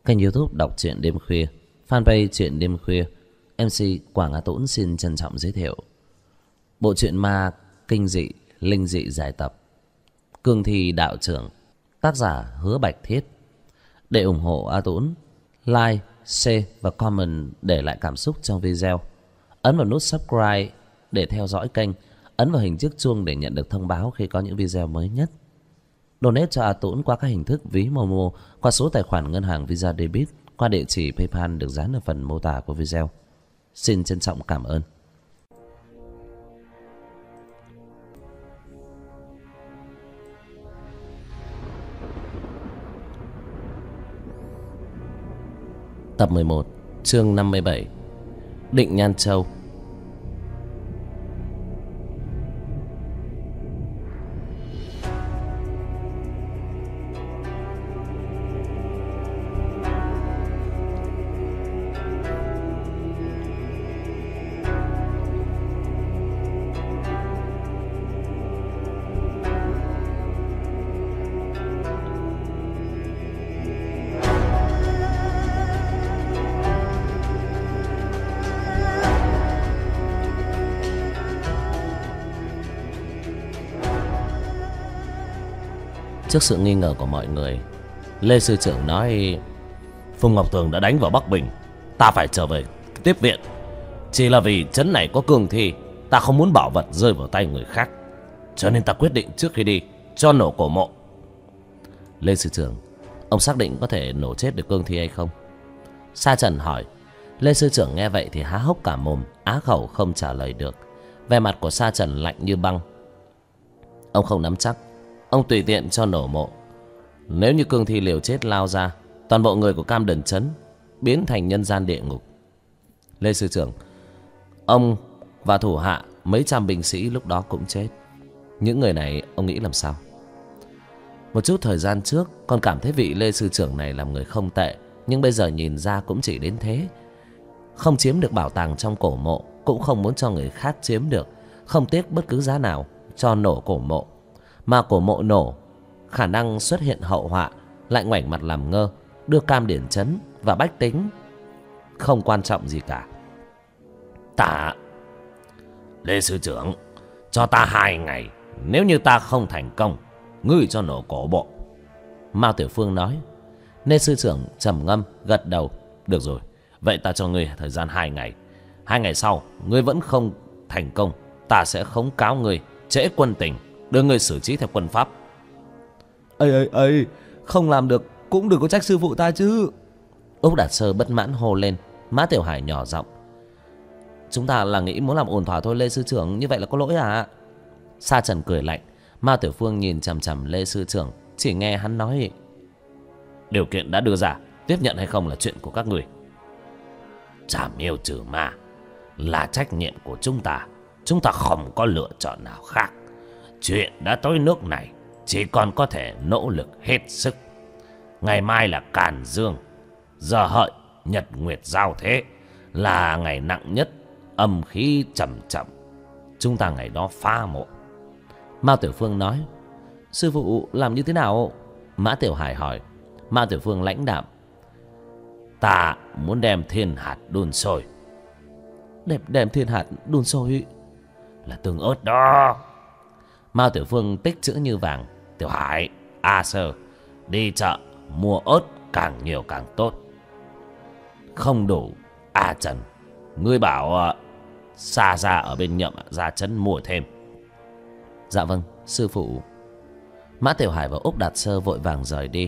Kênh YouTube đọc truyện đêm khuya, fanpage truyện đêm khuya. MC Quảng Á Tũng xin trân trọng giới thiệu bộ truyện ma kinh dị, linh dị dài tập Cương Thi Đạo Trưởng, tác giả Hứa Bạch Thiết. Để ủng hộ A Tũng, like, share và comment để lại cảm xúc trong video. Ấn vào nút subscribe để theo dõi kênh. Ấn vào hình chiếc chuông để nhận được thông báo khi có những video mới nhất. Donate cho A Tũng qua các hình thức ví Momo, qua số tài khoản ngân hàng Visa Debit, qua địa chỉ PayPal được dán ở phần mô tả của video. Xin trân trọng cảm ơn. Tập 11, chương 57, Định Nhan Châu. Trước sự nghi ngờ của mọi người, Lê Sư Trưởng nói: Phùng Ngọc Tường đã đánh vào Bắc Bình, ta phải trở về tiếp viện. Chỉ là vì trấn này có cương thi, ta không muốn bảo vật rơi vào tay người khác, cho nên ta quyết định trước khi đi cho nổ cổ mộ. Lê Sư Trưởng, ông xác định có thể nổ chết được cương thi hay không? Sa Trần hỏi. Lê Sư Trưởng nghe vậy thì há hốc cả mồm, á khẩu không trả lời được. Vẻ mặt của Sa Trần lạnh như băng. Ông không nắm chắc, ông tùy tiện cho nổ mộ. Nếu như cương thi liều chết lao ra, toàn bộ người của Cam Đần Trấn biến thành nhân gian địa ngục. Lê Sư Trưởng, ông và thủ hạ mấy trăm binh sĩ lúc đó cũng chết. Những người này ông nghĩ làm sao? Một chút thời gian trước còn cảm thấy vị Lê Sư Trưởng này làm người không tệ, nhưng bây giờ nhìn ra cũng chỉ đến thế. Không chiếm được bảo tàng trong cổ mộ, cũng không muốn cho người khác chiếm được, không tiếc bất cứ giá nào cho nổ cổ mộ. Mà cổ mộ nổ, khả năng xuất hiện hậu họa, lại ngoảnh mặt làm ngơ, đưa Cam Điển Trấn và bách tính không quan trọng gì cả. Lê Sư Trưởng, cho ta 2 ngày, nếu như ta không thành công, ngươi cho nổ cổ bộ. Mao Tiểu Phương nói. Lê Sư Trưởng trầm ngâm gật đầu. Được rồi, vậy ta cho ngươi thời gian 2 ngày. 2 ngày sau ngươi vẫn không thành công, ta sẽ khống cáo ngươi trễ quân tình, đưa ngươi xử trí theo quân pháp. Ây, không làm được cũng đừng có trách sư phụ ta chứ. Úc Đạt Sơ bất mãn hô lên. Mã Tiểu Hải nhỏ giọng: Chúng ta là nghĩ muốn làm ổn thỏa thôi Lê Sư Trưởng, như vậy là có lỗi à? Sa Trần cười lạnh. Mao Tiểu Phương nhìn chằm chằm Lê Sư Trưởng, chỉ nghe hắn nói: Điều kiện đã đưa ra, tiếp nhận hay không là chuyện của các người. Trảm yêu trừ ma là trách nhiệm của chúng ta không có lựa chọn nào khác. Chuyện đã tới nước này, chỉ còn có thể nỗ lực hết sức. Ngày mai là Càn Dương, giờ hợi nhật nguyệt giao thế, là ngày nặng nhất, âm khí trầm trọng. Chúng ta ngày đó phá mộ. Mao Tiểu Phương nói. Sư phụ làm như thế nào? Mã Tiểu Hải hỏi. Mao Tiểu Phương lãnh đạm: Ta muốn đem thiên hạt đun sôi. Đem thiên hạt đun sôi là tương ớt đó. Mao Tiểu Phương tích chữ như vàng. Tiểu Hải, A Sơ, đi chợ mua ớt càng nhiều càng tốt. Không đủ, A Trần, ngươi bảo Sa ra ở bên Nhậm ra trấn mua thêm. Dạ vâng, sư phụ. Mã Tiểu Hải và Úc Đạt Sơ vội vàng rời đi.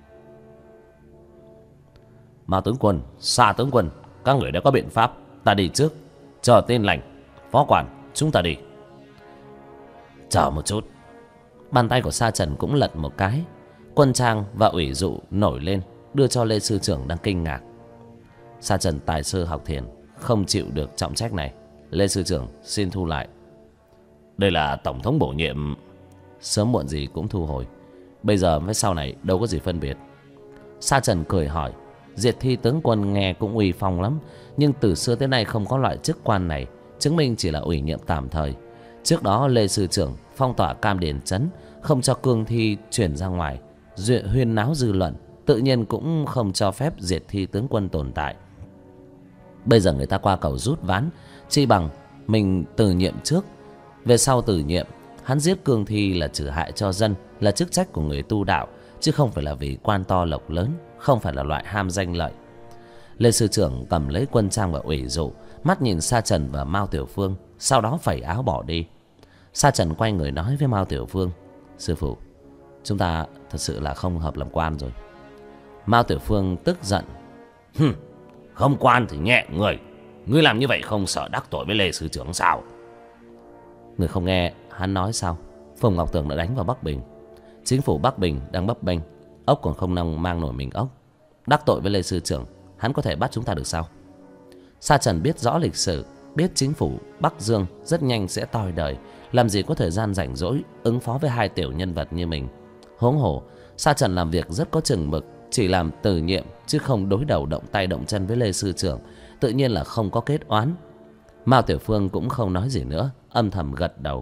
Mao tướng quân, Sa tướng quân, các người đã có biện pháp, ta đi trước. Chờ tin lành, phó quản, chúng ta đi. Chờ một chút. Bàn tay của Sa Trần cũng lật một cái. Quân trang và ủy dụ nổi lên, đưa cho Lê Sư Trưởng đang kinh ngạc. Sa Trần tài sư học thiền, không chịu được trọng trách này. Lê Sư Trưởng xin thu lại. Đây là tổng thống bổ nhiệm, sớm muộn gì cũng thu hồi. Bây giờ với sau này đâu có gì phân biệt. Sa Trần cười hỏi. Diệt Thi tướng quân nghe cũng uy phong lắm, nhưng từ xưa tới nay không có loại chức quan này, chứng minh chỉ là ủy nhiệm tạm thời. Trước đó Lê Sư Trưởng phong tỏa Cam Điển Trấn, không cho cương thi chuyển ra ngoài, huyên náo dư luận, tự nhiên cũng không cho phép diệt thi tướng quân tồn tại. Bây giờ người ta qua cầu rút ván, chi bằng mình từ nhiệm trước. Về sau từ nhiệm, hắn giết cương thi là trừ hại cho dân, là chức trách của người tu đạo, chứ không phải là vì quan to lộc lớn, không phải là loại ham danh lợi. Lê sư trưởng cầm lấy quân trang và ủy dụ, mắt nhìn Sa Trần và Mao Tiểu Phương, sau đó phẩy áo bỏ đi. Sa Trần quay người nói với Mao Tiểu Phương: sư phụ, chúng ta thật sự là không hợp làm quan rồi. Mao Tiểu Phương tức giận: Không quan thì nhẹ người. Ngươi làm như vậy không sợ đắc tội với Lê sư trưởng sao? Người không nghe hắn nói sao? Phùng Ngọc Tường đã đánh vào Bắc Bình. Chính phủ Bắc Bình đang bấp bênh, ốc còn không nong mang nổi mình ốc. Đắc tội với Lê sư trưởng, hắn có thể bắt chúng ta được sao? Sa Trần biết rõ lịch sử, biết chính phủ Bắc Dương rất nhanh sẽ toi đời, làm gì có thời gian rảnh rỗi ứng phó với hai tiểu nhân vật như mình. Huống hồ Sa Trần làm việc rất có chừng mực, chỉ làm từ nhiệm chứ không đối đầu động tay động chân với Lê sư trưởng, tự nhiên là không có kết oán. Mao Tiểu Phương cũng không nói gì nữa, âm thầm gật đầu.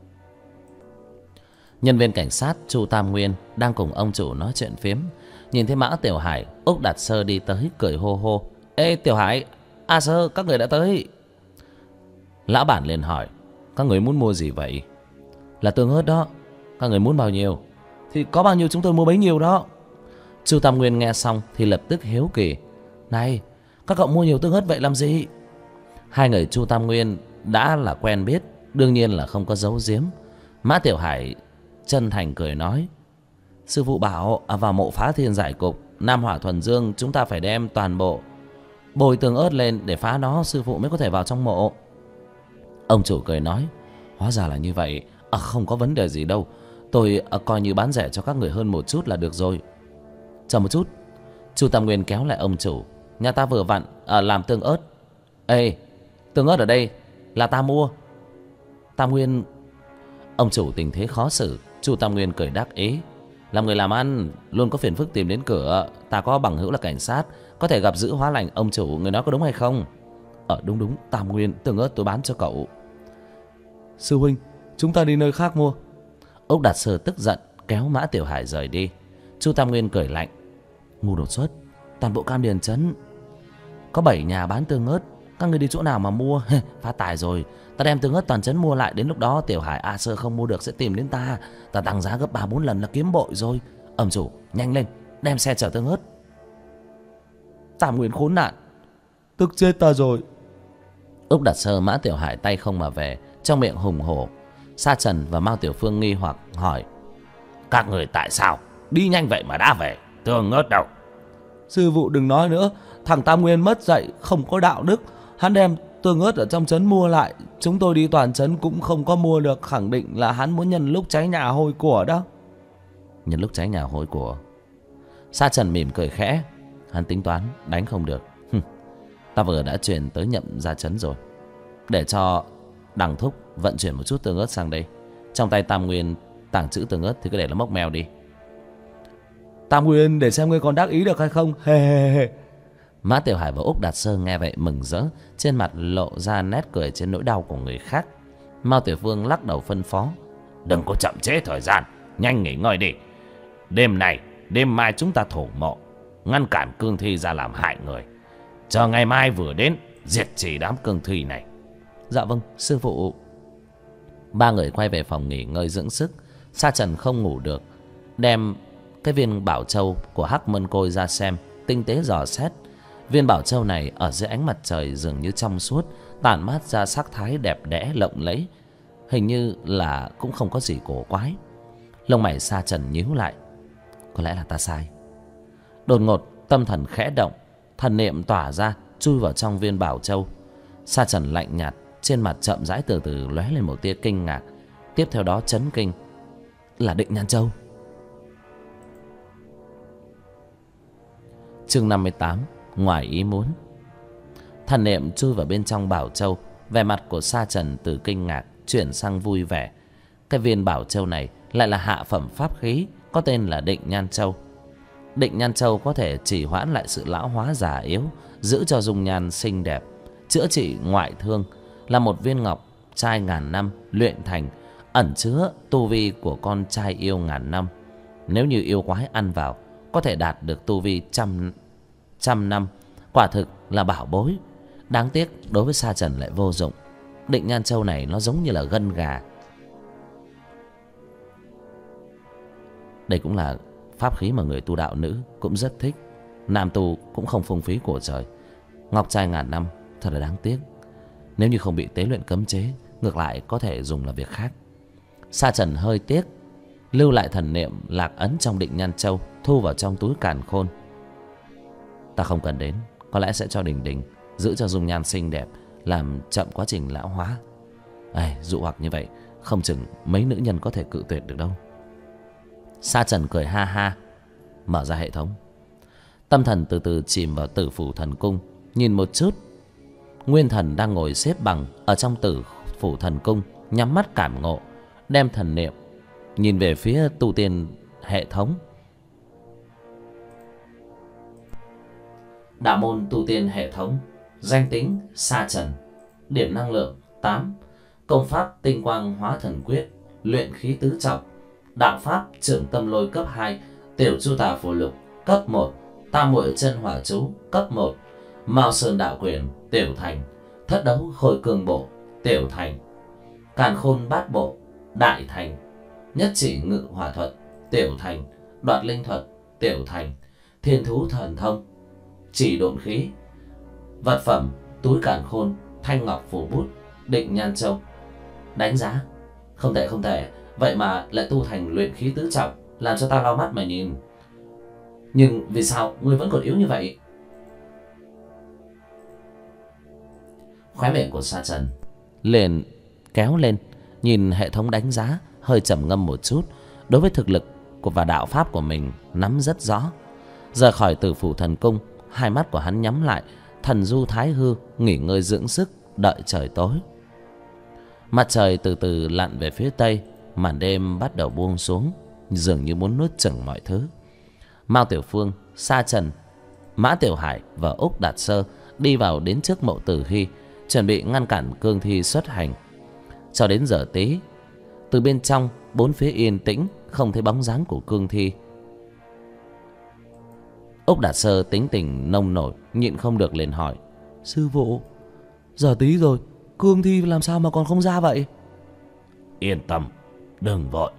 Nhân viên cảnh sát Chu Tam Nguyên đang cùng ông chủ nói chuyện phiếm, nhìn thấy Mã Tiểu Hải, Úc Đạt Sơ đi tới cười hô hô: Ê Tiểu Hải, A Sơ, các người đã tới. Lão bản liền hỏi: các người muốn mua gì vậy? Là tương ớt đó. Các người muốn bao nhiêu? Thì có bao nhiêu chúng tôi mua bấy nhiêu đó. Chu Tam Nguyên nghe xong thì lập tức hiếu kỳ: này, các cậu mua nhiều tương ớt vậy làm gì? Hai người Chu Tam Nguyên đã là quen biết, đương nhiên là không có giấu giếm. Mã Tiểu Hải chân thành cười nói: sư phụ bảo vào mộ Phá Thiên Giải Cục Nam Hỏa Thuần Dương, chúng ta phải đem toàn bộ bồi tương ớt lên để phá nó, sư phụ mới có thể vào trong mộ. Ông chủ cười nói: hóa ra là như vậy, không có vấn đề gì đâu. Tôi coi như bán rẻ cho các người hơn một chút là được rồi. Chờ một chút. Chu Tam Nguyên kéo lại ông chủ: nhà ta vừa vặn làm tương ớt. Ê, tương ớt ở đây là ta mua. Tam Nguyên. Ông chủ tình thế khó xử. Chu Tam Nguyên cười đắc ý: làm người làm ăn luôn có phiền phức tìm đến cửa. Ta có bằng hữu là cảnh sát, có thể gặp giữ hóa lành. Ông chủ, người nói có đúng hay không? Đúng, Tam Nguyên, tương ớt tôi bán cho cậu. Sư huynh, chúng ta đi nơi khác mua. Úc Đạt Sơ tức giận kéo Mã Tiểu Hải rời đi. Chu Tam Nguyên cười lạnh: ngu đột xuất, toàn bộ Cam Điền trấn có 7 nhà bán tương ớt, các người đi chỗ nào mà mua? Phát tài rồi, ta đem tương ớt toàn trấn mua lại, đến lúc đó Tiểu Hải, A Sơ không mua được sẽ tìm đến ta, ta tăng giá gấp 3-4 lần là kiếm bội rồi. Ông chủ, nhanh lên, đem xe chở tương ớt. Tam Nguyên khốn nạn, tức chết ta rồi. Úc Đạt Sơ, Mã Tiểu Hải tay không mà về, trong miệng hùng hổ. Sa Trần và Mao Tiểu Phương nghi hoặc hỏi: các người tại sao đi nhanh vậy mà đã về? Tương ớt đâu? Sư phụ đừng nói nữa, thằng Tam Nguyên mất dạy, không có đạo đức. Hắn đem tương ớt ở trong trấn mua lại, chúng tôi đi toàn trấn cũng không có mua được, khẳng định là hắn muốn nhân lúc cháy nhà hôi của đó. Nhân lúc cháy nhà hôi của? Sa Trần mỉm cười khẽ: hắn tính toán đánh không được. Ta vừa đã truyền tới Nhậm ra trấn rồi, để cho Đằng Thúc vận chuyển một chút tương ớt sang đây. Trong tay Tam Nguyên tàng trữ tương ớt thì cứ để nó mốc meo đi. Tam Nguyên, để xem ngươi còn đắc ý được hay không. He. Mã Tiểu Hải và Úc Đạt Sơ nghe vậy mừng rỡ, trên mặt lộ ra nét cười trên nỗi đau của người khác. Mao Tiểu Phương lắc đầu phân phó: đừng có chậm trễ thời gian, nhanh nghỉ ngơi đi. Đêm này, đêm mai chúng ta thổ mộ, ngăn cản cương thi ra làm hại người. Chờ ngày mai vừa đến, diệt trì đám cương thi này. Dạ vâng, sư phụ. Ba người quay về phòng nghỉ ngơi dưỡng sức. Sa Trần không ngủ được, đem cái viên bảo châu của Hắc Mân Côi ra xem, tinh tế dò xét. Viên bảo châu này ở dưới ánh mặt trời dường như trong suốt, tản mát ra sắc thái đẹp đẽ lộng lẫy, hình như là cũng không có gì cổ quái. Lông mày Sa Trần nhíu lại: có lẽ là ta sai. Đột ngột tâm thần khẽ động, thần niệm tỏa ra chui vào trong viên bảo châu. Sa Trần lạnh nhạt, trên mặt chậm rãi từ từ lóe lên một tia kinh ngạc, tiếp theo đó chấn kinh: là Định Nhan Châu. Chương 58: ngoài ý muốn. Thần niệm chui vào bên trong bảo châu, vẻ mặt của Sa Trần từ kinh ngạc chuyển sang vui vẻ. Cái viên bảo châu này lại là hạ phẩm pháp khí, có tên là Định Nhan Châu. Định Nhan Châu có thể chỉ hoãn lại sự lão hóa già yếu, giữ cho dung nhan xinh đẹp, chữa trị ngoại thương, là một viên ngọc trai ngàn năm luyện thành, ẩn chứa tu vi của con trai yêu ngàn năm. Nếu như yêu quái ăn vào, có thể đạt được tu vi trăm năm, quả thực là bảo bối. Đáng tiếc đối với Sa Trần lại vô dụng. Định Nhan Châu này nó giống như là gân gà. Đây cũng là pháp khí mà người tu đạo nữ cũng rất thích. Nam tu cũng không phung phí của trời. Ngọc trai ngàn năm thật là đáng tiếc. Nếu như không bị tế luyện cấm chế, ngược lại có thể dùng là việc khác. Sa Trần hơi tiếc, lưu lại thần niệm lạc ấn trong Định Nhan Châu, thu vào trong túi càn khôn. Ta không cần đến, có lẽ sẽ cho Đình Đình giữ cho dung nhan xinh đẹp, làm chậm quá trình lão hóa. Dụ hoặc như vậy, không chừng mấy nữ nhân có thể cự tuyệt được đâu. Sa Trần cười ha ha, mở ra hệ thống. Tâm thần từ từ chìm vào Tử Phủ Thần Cung. Nhìn một chút, Nguyên Thần đang ngồi xếp bằng ở trong Tử Phủ Thần Cung, nhắm mắt cảm ngộ, đem thần niệm nhìn về phía tu tiên hệ thống. Đạo môn tu tiên hệ thống. Danh tính Sa Trần. Điểm năng lượng 8. Công pháp Tinh Quang Hóa Thần Quyết, luyện khí tứ trọng. Đạo pháp Trưởng Tâm Lôi cấp 2, Tiểu Chu Tà Phù Lục cấp 1, Tam Muội Chân Hỏa Chú cấp 1, Mao Sơn Đạo Quyền tiểu thành, Thất Đấu Khôi Cương Bộ tiểu thành, Càn Khôn Bát Bộ đại thành, Nhất Chỉ Ngự Hỏa Thuật tiểu thành, Đoạt Linh Thuật tiểu thành, Thiên Thú Thần Thông, Chỉ Độn Khí. Vật phẩm túi càn khôn, thanh ngọc phù bút, Định Nhan Châu. Đánh giá không tệ không tệ, vậy mà lại tu thành luyện khí tứ trọng, làm cho ta lau mắt mà nhìn. Nhưng vì sao ngươi vẫn còn yếu như vậy? Khóe miệng của Sa Trần liền kéo lên, nhìn hệ thống đánh giá, hơi trầm ngâm một chút. Đối với thực lực và đạo pháp của mình nắm rất rõ. Rời khỏi Tử Phủ Thần Cung, hai mắt của hắn nhắm lại, thần du thái hư, nghỉ ngơi dưỡng sức, đợi trời tối. Mặt trời từ từ lặn về phía tây, màn đêm bắt đầu buông xuống, dường như muốn nuốt chửng mọi thứ. Mao Tiểu Phương, Sa Trần, Mã Tiểu Hải và Úc Đạt Sơ đi vào đến trước mộ Tử Hy, chuẩn bị ngăn cản cương thi xuất hành. Cho đến giờ tí, từ bên trong bốn phía yên tĩnh, không thấy bóng dáng của cương thi. Úc Đạt Sơ tính tình nông nổi, nhịn không được liền hỏi: sư phụ, giờ tí rồi, cương thi làm sao mà còn không ra vậy? Yên tâm, đừng vội.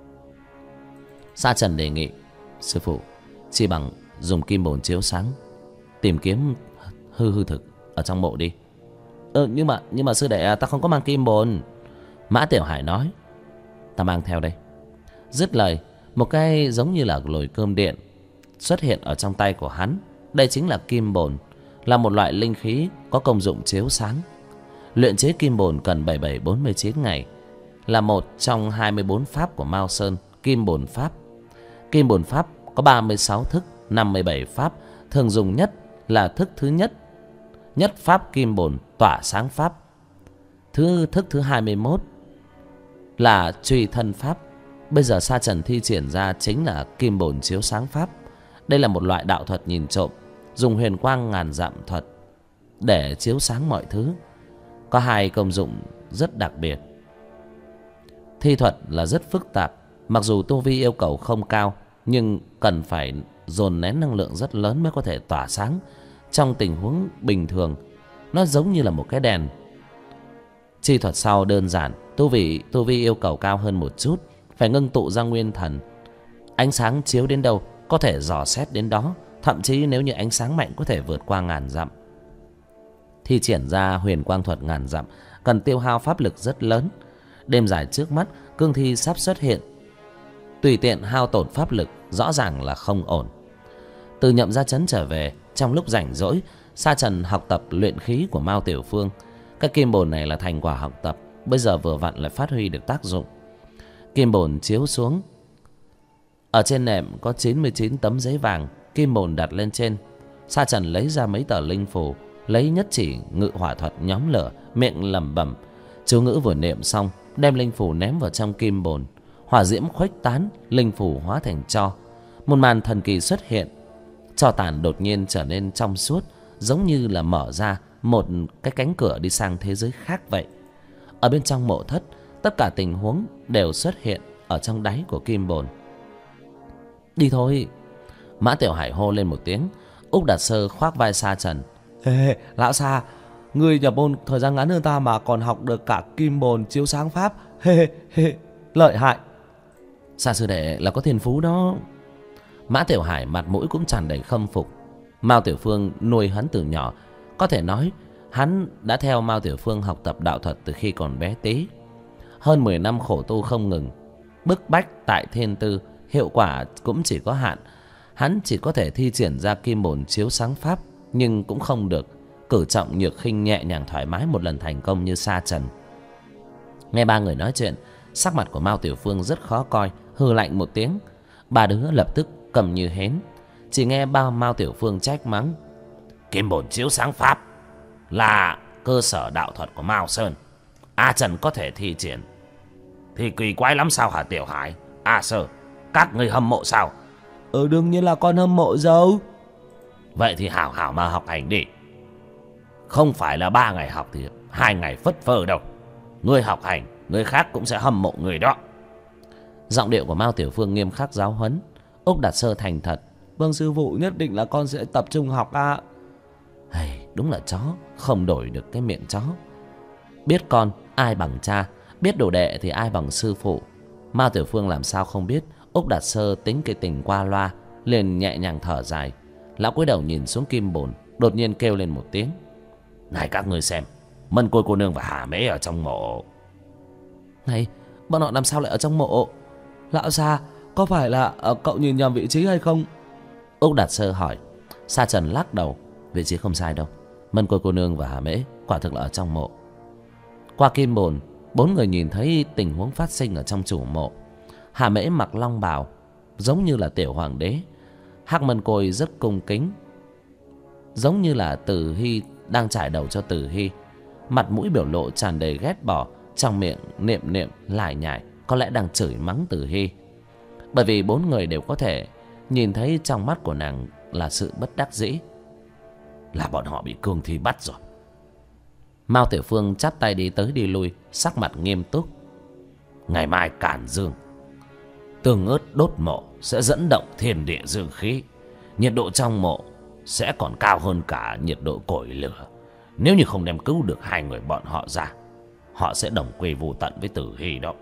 Sa Trần đề nghị: sư phụ, chỉ bằng dùng kim bồn chiếu sáng, tìm kiếm hư thực ở trong mộ đi. Nhưng mà sư đệ, ta không có mang kim bồn. Mã Tiểu Hải nói: ta mang theo đây. Dứt lời, một cái giống như là lồi cơm điện xuất hiện ở trong tay của hắn. Đây chính là kim bồn, là một loại linh khí có công dụng chiếu sáng. Luyện chế kim bồn cần 7749 ngày, là một trong 24 pháp của Mao Sơn Kim Bồn Pháp. Kim Bồn Pháp có 36 thức, 57 pháp. Thường dùng nhất là thức thứ nhất, nhất pháp Kim Bồn tỏa sáng pháp. Thức thứ 21 là truy thân pháp. Bây giờ Sa Trần thi triển ra chính là Kim Bồn chiếu sáng pháp. Đây là một loại đạo thuật nhìn trộm, dùng huyền quang ngàn dặm thuật để chiếu sáng mọi thứ. Có hai công dụng rất đặc biệt. Thi thuật là rất phức tạp, mặc dù tu vi yêu cầu không cao, nhưng cần phải dồn nén năng lượng rất lớn mới có thể tỏa sáng. Trong tình huống bình thường, nó giống như là một cái đèn. Chi thuật sau đơn giản, tu vi yêu cầu cao hơn một chút, phải ngưng tụ ra nguyên thần. Ánh sáng chiếu đến đâu có thể dò xét đến đó, thậm chí nếu như ánh sáng mạnh có thể vượt qua ngàn dặm. Thi triển ra huyền quang thuật ngàn dặm cần tiêu hao pháp lực rất lớn. Đêm dài trước mắt, cương thi sắp xuất hiện, tùy tiện hao tổn pháp lực rõ ràng là không ổn. Từ Nhậm Gia Trấn trở về, trong lúc rảnh rỗi, Sa Trần học tập luyện khí của Mao Tiểu Phương. Cái kim bồn này là thành quả học tập, bây giờ vừa vặn lại phát huy được tác dụng. Kim bồn chiếu xuống, ở trên nệm có 99 tấm giấy vàng. Kim bồn đặt lên trên, Sa Trần lấy ra mấy tờ linh phù, lấy nhất chỉ ngự hỏa thuật nhóm lửa, miệng lẩm bẩm chú ngữ vừa niệm xong, đem linh phù ném vào trong kim bồn. Hỏa diễm khuếch tán, linh phù hóa thành tro. Một màn thần kỳ xuất hiện, tro tàn đột nhiên trở nên trong suốt, giống như là mở ra một cái cánh cửa đi sang thế giới khác vậy. Ở bên trong mộ thất, tất cả tình huống đều xuất hiện ở trong đáy của kim bồn. Đi thôi. Mã Tiểu Hải hô lên một tiếng. Úc Đạt Sơ khoác vai Sa Trần. Hê, lão Sa, ngươi nhập môn thời gian ngắn hơn ta mà còn học được cả kim bồn chiếu sáng pháp. Lợi hại. Sa sư đệ là có thiên phú đó. Mã Tiểu Hải mặt mũi cũng tràn đầy khâm phục. Mao Tiểu Phương nuôi hắn từ nhỏ, có thể nói hắn đã theo Mao Tiểu Phương học tập đạo thuật từ khi còn bé tí. Hơn 10 năm khổ tu không ngừng, bức bách tại thiên tư, hiệu quả cũng chỉ có hạn. Hắn chỉ có thể thi triển ra kim bồn chiếu sáng pháp, nhưng cũng không được cử trọng nhược khinh, nhẹ nhàng thoải mái một lần thành công như Sa Trần. Nghe ba người nói chuyện, sắc mặt của Mao Tiểu Phương rất khó coi, hừ lạnh một tiếng. Ba đứa lập tức cầm như hến. Chỉ nghe ba Mao Tiểu Phương trách mắng. Kim bồn chiếu sáng pháp là cơ sở đạo thuật của Mao Sơn, A Trần có thể thi triển thì kỳ quái lắm sao hả Tiểu Hải, A Sơ, các người hâm mộ sao? Đương nhiên là con hâm mộ dâu. Vậy thì hảo hảo mà học hành đi. Không phải là 3 ngày học thì 2 ngày phất phơ đâu. Người học hành, người khác cũng sẽ hâm mộ người đó. Giọng điệu của Mao Tiểu Phương nghiêm khắc giáo huấn. Úc Đạt Sơ thành thật. Vâng sư phụ, nhất định là con sẽ tập trung học ạ. Đúng là chó không đổi được cái miệng chó. Biết con ai bằng cha, biết đồ đệ thì ai bằng sư phụ. Mao Tiểu Phương làm sao không biết Úc Đạt Sơ tính cái tình qua loa, liền nhẹ nhàng thở dài. Lão cúi đầu nhìn xuống kim bồn, đột nhiên kêu lên một tiếng. Này các ngươi xem, Mân Côi cô nương và Hà Mễ ở trong mộ. Này, bọn họ làm sao lại ở trong mộ? Lão Sa, có phải là cậu nhìn nhầm vị trí hay không? Úc Đạt Sơ hỏi. Sa Trần lắc đầu. Vị trí không sai đâu, Mân Côi cô nương và Hà Mễ quả thực là ở trong mộ. Qua kim bồn, 4 người nhìn thấy tình huống phát sinh ở trong chủ mộ. Hà Mễ mặc long bào giống như là tiểu hoàng đế. Hắc Mân Côi rất cung kính, giống như là Tử Hy đang trải đầu cho Tử Hy. Mặt mũi biểu lộ tràn đầy ghét bỏ, trong miệng niệm lải nhải, có lẽ đang chửi mắng Tử Hy. Bởi vì 4 người đều có thể nhìn thấy trong mắt của nàng là sự bất đắc dĩ. Là bọn họ bị cương thi bắt rồi. Mao Tiểu Phương chắp tay đi tới đi lui, sắc mặt nghiêm túc. Ngày mai cản dương, tương ớt đốt mộ sẽ dẫn động thiên địa dương khí. Nhiệt độ trong mộ sẽ còn cao hơn cả nhiệt độ cổi lửa. Nếu như không đem cứu được 2 người bọn họ ra, họ sẽ đồng quy vu tận với Tử Hy đó.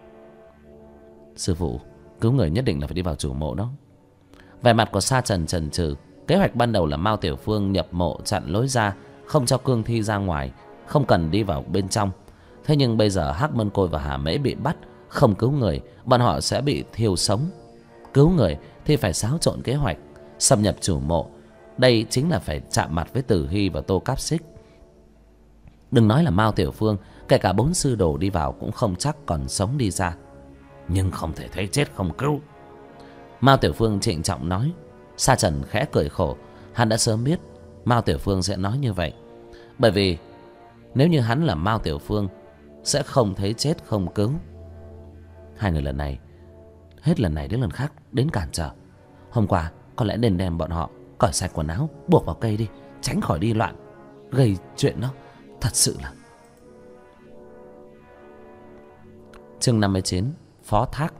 Sư phụ, cứu người nhất định là phải đi vào chủ mộ đó. Vẻ mặt của Sa Trần chần chừ. Kế hoạch ban đầu là Mao Tiểu Phương nhập mộ chặn lối ra, không cho cương thi ra ngoài, không cần đi vào bên trong. Thế nhưng bây giờ Hắc Mân Côi và Hà Mễ bị bắt, không cứu người, bọn họ sẽ bị thiêu sống. Cứu người thì phải xáo trộn kế hoạch, xâm nhập chủ mộ. Đây chính là phải chạm mặt với Tử Hy và Tô Cáp Xích. Đừng nói là Mao Tiểu Phương, kể cả 4 sư đồ đi vào cũng không chắc còn sống đi ra. Nhưng không thể thấy chết không cứu. Mao Tiểu Phương trịnh trọng nói. Sa Trần khẽ cười khổ. Hắn đã sớm biết Mao Tiểu Phương sẽ nói như vậy. Bởi vì nếu như hắn là Mao Tiểu Phương, sẽ không thấy chết không cứu. 2 người lần này, hết lần này đến lần khác đến cản trở. Hôm qua có lẽ nên đem bọn họ cởi sạch quần áo, buộc vào cây đi, tránh khỏi đi loạn, gây chuyện đó. Thật sự là. Chương 59. Phó thác.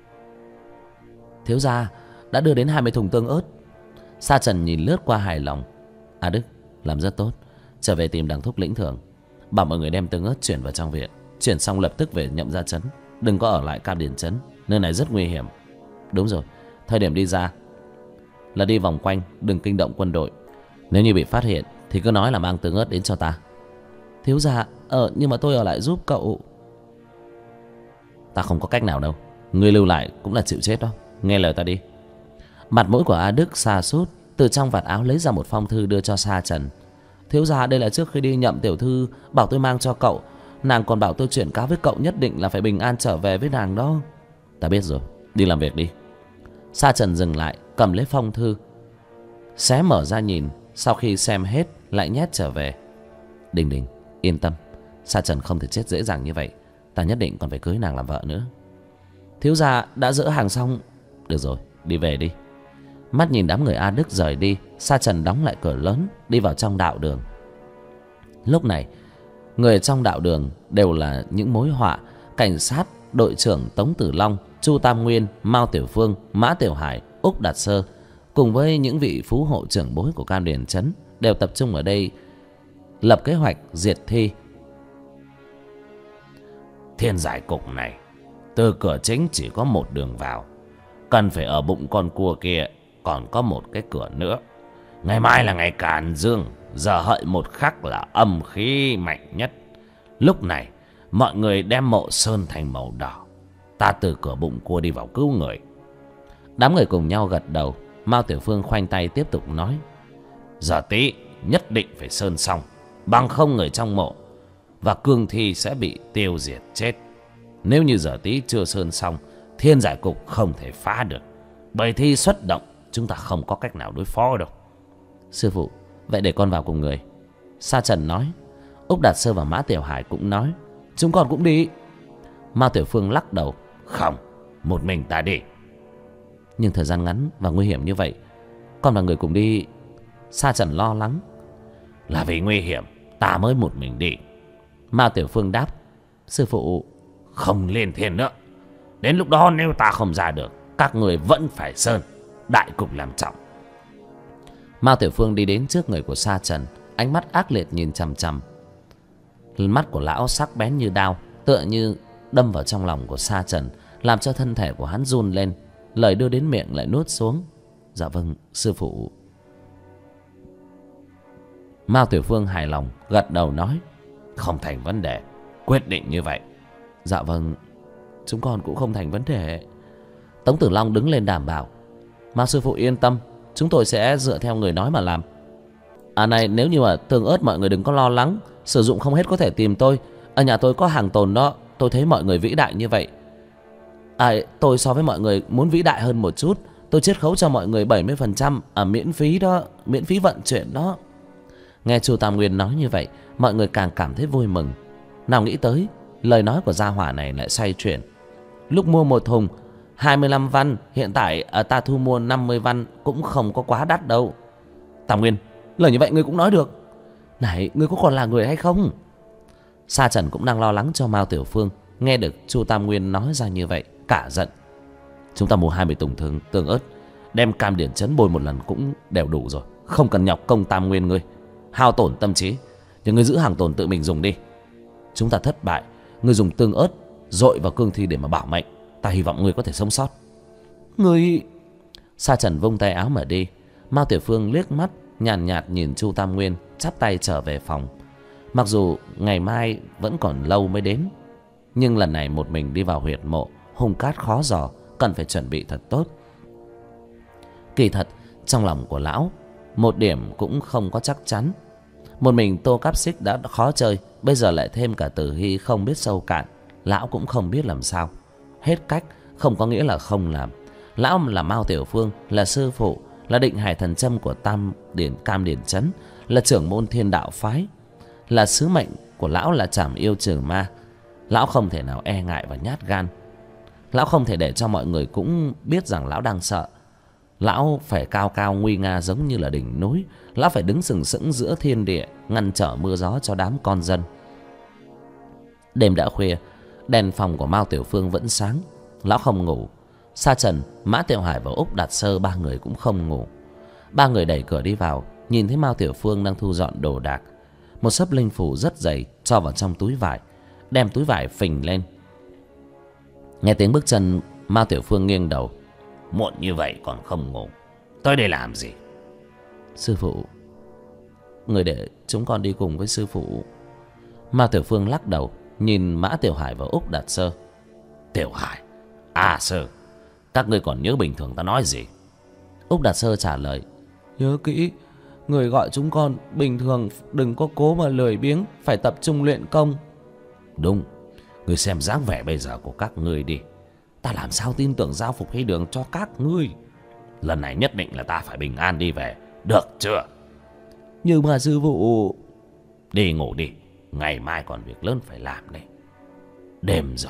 Thiếu gia đã đưa đến 20 thùng tương ớt. Sa Trần nhìn lướt qua hài lòng. A Đức làm rất tốt. Trở về tìm đằng thúc lĩnh thưởng, bảo mọi người đem tương ớt chuyển vào trong viện. Chuyển xong lập tức về Nhậm Gia trấn, đừng có ở lại Cam Điền trấn, nơi này rất nguy hiểm. Đúng rồi, thời điểm đi ra là đi vòng quanh, đừng kinh động quân đội. Nếu như bị phát hiện thì cứ nói là mang tương ớt đến cho ta. Thiếu gia, nhưng mà tôi ở lại giúp cậu. Ta không có cách nào đâu, ngươi lưu lại cũng là chịu chết đó. Nghe lời ta đi. Mặt mũi của A Đức sa sút, từ trong vạt áo lấy ra một phong thư đưa cho Sa Trần. Thiếu gia, đây là trước khi đi Nhậm tiểu thư bảo tôi mang cho cậu. Nàng còn bảo tôi chuyển cáo với cậu nhất định là phải bình an trở về với nàng đó. Ta biết rồi, đi làm việc đi. Sa Trần dừng lại, cầm lấy phong thư, xé mở ra nhìn. Sau khi xem hết lại nhét trở về. Đình Đình, yên tâm, Sa Trần không thể chết dễ dàng như vậy. Ta nhất định còn phải cưới nàng làm vợ nữa. Thiếu gia đã dỡ hàng xong. Được rồi, đi về đi. Mắt nhìn đám người A Đức rời đi, Sa Trần đóng lại cửa lớn, đi vào trong đạo đường. Lúc này người trong đạo đường đều là những mối họa. Cảnh sát, đội trưởng Tống Tử Long, Chu Tam Nguyên, Mao Tiểu Phương, Mã Tiểu Hải, Úc Đạt Sơ cùng với những vị phú hộ trưởng bối của Cam Điền Trấn đều tập trung ở đây lập kế hoạch diệt thi. Thiên giải cục này từ cửa chính chỉ có một đường vào, cần phải ở bụng con cua kia còn có một cái cửa nữa. Ngày mai là ngày Càn Dương, giờ hợi một khắc là âm khí mạnh nhất. Lúc này mọi người đem mộ sơn thành màu đỏ, ta từ cửa bụng cua đi vào cứu người. Đám người cùng nhau gật đầu. Mao Tiểu Phương khoanh tay tiếp tục nói: Giờ tí nhất định phải sơn xong, bằng không người trong mộ và cương thi sẽ bị tiêu diệt chết. Nếu như giờ tí chưa sơn xong, thiên giải cục không thể phá được. Bầy thi xuất động, chúng ta không có cách nào đối phó đâu. Sư phụ, vậy để con vào cùng người. Sa Trần nói. Úc Đạt Sơ và Mã Tiểu Hải cũng nói: Chúng con cũng đi. Mao Tiểu Phương lắc đầu: Không, một mình ta đi. Nhưng thời gian ngắn và nguy hiểm như vậy, con và người cùng đi. Sa Trần lo lắng. Là vì nguy hiểm ta mới một mình đi. Mao Tiểu Phương đáp: Sư phụ, không lên thiên nữa. Đến lúc đó nếu ta không ra được, các người vẫn phải sơn, đại cục làm trọng. Mao Tiểu Phương đi đến trước người của Sa Trần, ánh mắt ác liệt nhìn chằm chằm. Mắt của lão sắc bén như đao, tựa như đâm vào trong lòng của Sa Trần, làm cho thân thể của hắn run lên. Lời đưa đến miệng lại nuốt xuống: Dạ vâng, sư phụ. Mao Tiểu Phương hài lòng gật đầu nói: Không thành vấn đề, quyết định như vậy. Dạ vâng, chúng con cũng không thành vấn đề. Tống Tử Long đứng lên đảm bảo: Mao sư phụ yên tâm, chúng tôi sẽ dựa theo người nói mà làm. À này, nếu như mà tương ớt mọi người đừng có lo lắng, sử dụng không hết có thể tìm tôi. Ở nhà tôi có hàng tồn đó. Tôi thấy mọi người vĩ đại như vậy. Tôi so với mọi người muốn vĩ đại hơn một chút. Tôi chiết khấu cho mọi người 70% miễn phí đó, miễn phí vận chuyển đó. Nghe Chu Tam Nguyên nói như vậy, mọi người càng cảm thấy vui mừng. Nào nghĩ tới lời nói của gia hỏa này lại xoay chuyển. Lúc mua một thùng 25 văn, hiện tại ta thu mua 50 văn cũng không có quá đắt đâu. Tam Nguyên, lời như vậy ngươi cũng nói được. Này, ngươi có còn là người hay không? Sa Trần cũng đang lo lắng cho Mao Tiểu Phương, nghe được Chu Tam Nguyên nói ra như vậy, cả giận. Chúng ta mua 20 thùng tương ớt, đem Cam Điền Trấn bồi một lần cũng đều đủ rồi, không cần nhọc công Tam Nguyên ngươi hao tổn tâm trí. Nhưng ngươi giữ hàng tồn tự mình dùng đi. Chúng ta thất bại, ngươi dùng tương ớt dội vào cương thi để mà bảo mệnh, ta hy vọng ngươi có thể sống sót. Ngươi... Sa Trần vung tay áo mà đi. Mao Tiểu Phương liếc mắt nhàn nhạt nhìn Chu Tam Nguyên, chắp tay trở về phòng. Mặc dù ngày mai vẫn còn lâu mới đến, nhưng lần này một mình đi vào huyệt mộ hung cát khó dò, cần phải chuẩn bị thật tốt. Kỳ thật trong lòng của lão một điểm cũng không có chắc chắn. Một mình Tô Cáp Xích đã khó chơi, bây giờ lại thêm cả Tử Hy không biết sâu cạn, lão cũng không biết làm sao. Hết cách không có nghĩa là không làm. Lão là Mao Tiểu Phương, là sư phụ, là định hải thần châm của Cam Điền Trấn, là trưởng môn Thiên Đạo phái, là sứ mệnh của lão là trảm yêu trừ ma. Lão không thể nào e ngại và nhát gan. Lão không thể để cho mọi người cũng biết rằng lão đang sợ. Lão phải cao cao nguy nga giống như là đỉnh núi. Lão phải đứng sừng sững giữa thiên địa, ngăn trở mưa gió cho đám con dân. Đêm đã khuya, đèn phòng của Mao Tiểu Phương vẫn sáng. Lão không ngủ. Sa Trần, Mã Tiểu Hải và Úc Đạt Sơ ba người cũng không ngủ. Ba người đẩy cửa đi vào, nhìn thấy Mao Tiểu Phương đang thu dọn đồ đạc. Một xấp linh phủ rất dày cho vào trong túi vải, đem túi vải phình lên. Nghe tiếng bước chân, Mao Tiểu Phương nghiêng đầu. Muộn như vậy còn không ngủ, tới đây làm gì? Sư phụ, người để chúng con đi cùng với sư phụ. Mao Tiểu Phương lắc đầu, nhìn Mã Tiểu Hải và Úc Đạt Sơ. Tiểu Hải, Sơ, các ngươi còn nhớ bình thường ta nói gì? Úc Đạt Sơ trả lời. Nhớ kỹ, người gọi chúng con bình thường đừng có cố mà lười biếng, phải tập trung luyện công. Đúng, ngươi xem dáng vẻ bây giờ của các ngươi đi, ta làm sao tin tưởng giao phục hay đường cho các ngươi. Lần này nhất định là ta phải bình an đi về, được chưa? Nhưng mà sư phụ... Đi ngủ đi, ngày mai còn việc lớn phải làm đây. Đêm rồi.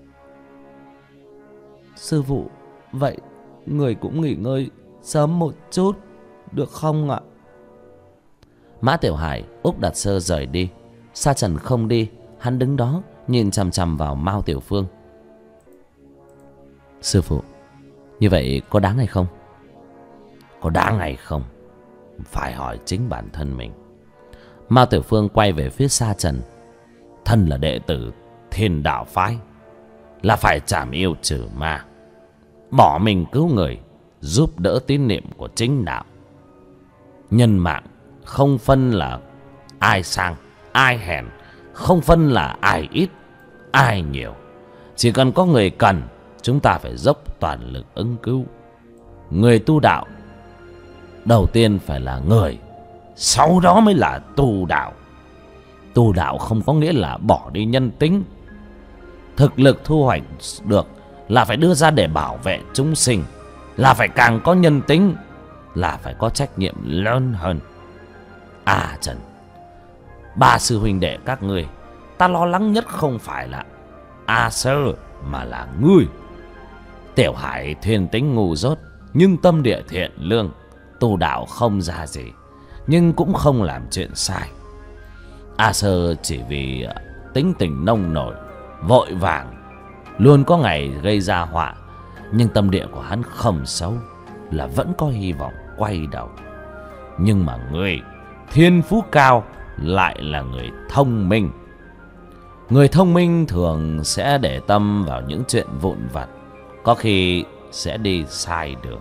Sư phụ, vậy người cũng nghỉ ngơi sớm một chút, được không ạ? Mã Tiểu Hải, Úc Đạt Sơ rời đi. Sa Trần không đi, hắn đứng đó nhìn chằm chằm vào Mao Tiểu Phương. Sư phụ, như vậy có đáng hay không? có đáng hay không phải hỏi chính bản thân mình. Mao Tiểu Phương quay về phía Sa Trần. Thân là đệ tử Thiên Đạo phái, là phải trảm yêu trừ ma, bỏ mình cứu người, giúp đỡ tín niệm của chính đạo. Nhân mạng không phân là ai sang ai hèn, không phân là ai ít ai nhiều. Chỉ cần có người cần, chúng ta phải dốc toàn lực ứng cứu. Người tu đạo đầu tiên phải là người, sau đó mới là tu đạo. Tu đạo không có nghĩa là bỏ đi nhân tính. Thực lực thu hoạch được là phải đưa ra để bảo vệ chúng sinh, là phải càng có nhân tính, là phải có trách nhiệm lớn hơn. À Trần, ba sư huynh đệ các ngươi, ta lo lắng nhất không phải là A Sơ mà là ngươi. Tiểu Hải thiên tính ngu dốt, nhưng tâm địa thiện lương, tu đạo không ra gì, nhưng cũng không làm chuyện sai. A Sơ chỉ vì tính tình nông nổi, vội vàng, luôn có ngày gây ra họa, nhưng tâm địa của hắn không xấu, là vẫn có hy vọng quay đầu. Nhưng mà ngươi thiên phú cao, lại là người thông minh. Người thông minh thường sẽ để tâm vào những chuyện vụn vặt, có khi sẽ đi sai đường.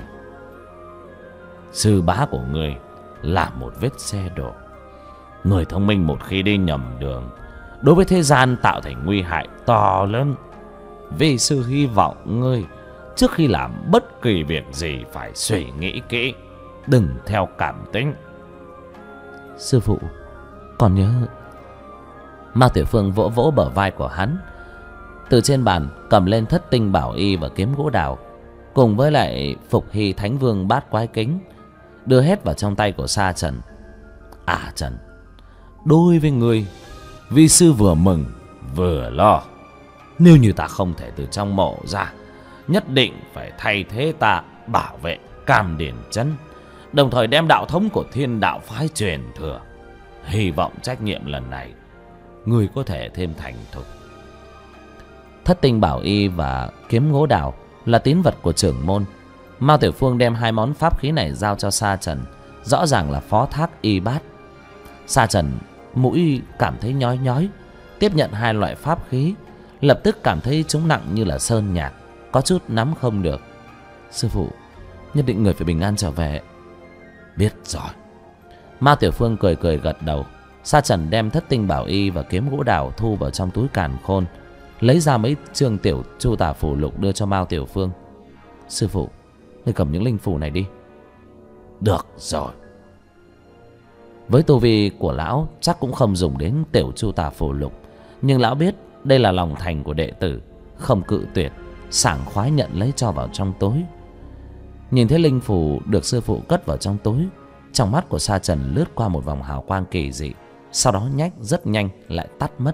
Sư bá của ngươi là một vết xe đổ. Người thông minh một khi đi nhầm đường, đối với thế gian tạo thành nguy hại to lớn. Vì sư hy vọng ngươi trước khi làm bất kỳ việc gì phải suy nghĩ kỹ, đừng theo cảm tính. Sư phụ, còn nhớ. Mao Tiểu Phương vỗ vỗ bờ vai của hắn, từ trên bàn cầm lên Thất Tinh Bảo Y và kiếm gỗ đào, cùng với lại Phục Hy Thánh Vương bát quái kính, đưa hết vào trong tay của Sa Trần. À Trần, đối với ngươi, vi sư vừa mừng vừa lo. Nếu như ta không thể từ trong mộ ra, nhất định phải thay thế ta bảo vệ Cam Điền Trấn, đồng thời đem đạo thống của Thiên Đạo phái truyền thừa. Hy vọng trách nhiệm lần này ngươi có thể thêm thành thục. Thất Tinh Bảo Y và kiếm gỗ đào là tín vật của trưởng môn. Mao Tiểu Phương đem hai món pháp khí này giao cho Sa Trần, rõ ràng là phó thác y bát. Sa Trần mũi cảm thấy nhói nhói, tiếp nhận hai loại pháp khí, lập tức cảm thấy chúng nặng như là sơn nhạc, có chút nắm không được. Sư phụ, nhất định người phải bình an trở về. Biết rồi. Mao Tiểu Phương cười cười gật đầu. Sa Trần đem Thất Tinh Bảo Y và kiếm gỗ đào thu vào trong túi càn khôn, lấy ra mấy chương tiểu chu tả phù lục đưa cho Mao Tiểu Phương. Sư phụ, ngươi cầm những linh phù này đi. Được rồi. Với tu vi của lão chắc cũng không dùng đến tiểu chu tả phù lục, nhưng lão biết đây là lòng thành của đệ tử, không cự tuyệt, sảng khoái nhận lấy cho vào trong túi. Nhìn thấy linh phù được sư phụ cất vào trong túi, trong mắt của Sa Trần lướt qua một vòng hào quang kỳ dị, sau đó rất nhanh lại tắt mất.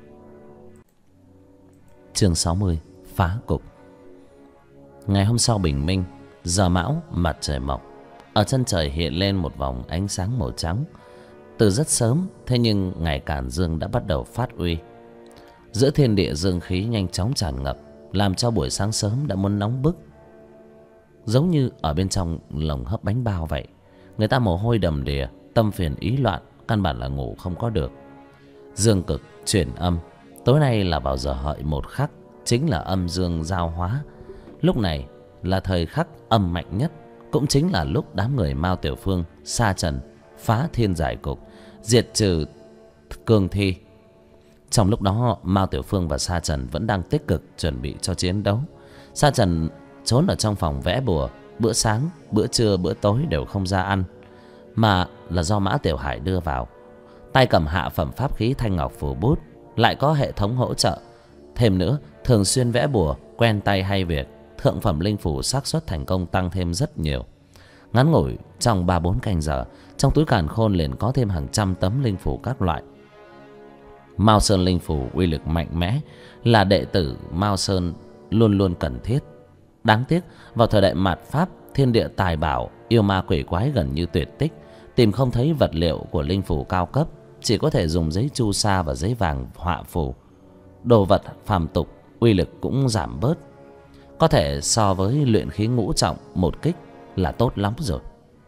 Chương 60: Phá cục. Ngày hôm sau bình minh, giờ mão, mặt trời mọc, ở chân trời hiện lên một vòng ánh sáng màu trắng. Từ rất sớm, thế nhưng ngày Càn Dương đã bắt đầu phát uy. Giữa thiên địa dương khí nhanh chóng tràn ngập, làm cho buổi sáng sớm đã muốn nóng bức, giống như ở bên trong lồng hấp bánh bao vậy. Người ta mồ hôi đầm đìa, tâm phiền ý loạn, căn bản là ngủ không có được. Dương cực chuyển âm, tối nay là vào giờ hợi một khắc, chính là âm dương giao hóa. Lúc này là thời khắc âm mạnh nhất, cũng chính là lúc đám người Mao Tiểu Phương, Sa Trần phá thiên giải cục, diệt trừ cương thi. Trong lúc đó, Mao Tiểu Phương và Sa Trần vẫn đang tích cực chuẩn bị cho chiến đấu. Sa Trần trốn ở trong phòng vẽ bùa, bữa sáng, bữa trưa, bữa tối đều không ra ăn, mà là do Mã Tiểu Hải đưa vào. Tay cầm hạ phẩm pháp khí thanh ngọc phù bút, lại có hệ thống hỗ trợ. Thêm nữa, thường xuyên vẽ bùa, quen tay hay việc, thượng phẩm linh phù xác suất thành công tăng thêm rất nhiều. Ngắn ngủi trong 3-4 canh giờ, trong túi càn khôn liền có thêm hàng trăm tấm linh phù các loại. Mao Sơn linh phù uy lực mạnh mẽ, là đệ tử Mao Sơn luôn luôn cần thiết. Đáng tiếc vào thời đại mạt Pháp, thiên địa tài bảo, yêu ma quỷ quái gần như tuyệt tích, tìm không thấy vật liệu của linh phù cao cấp, chỉ có thể dùng giấy chu sa và giấy vàng họa phù. Đồ vật phàm tục uy lực cũng giảm bớt, có thể so với luyện khí ngũ trọng một kích là tốt lắm rồi.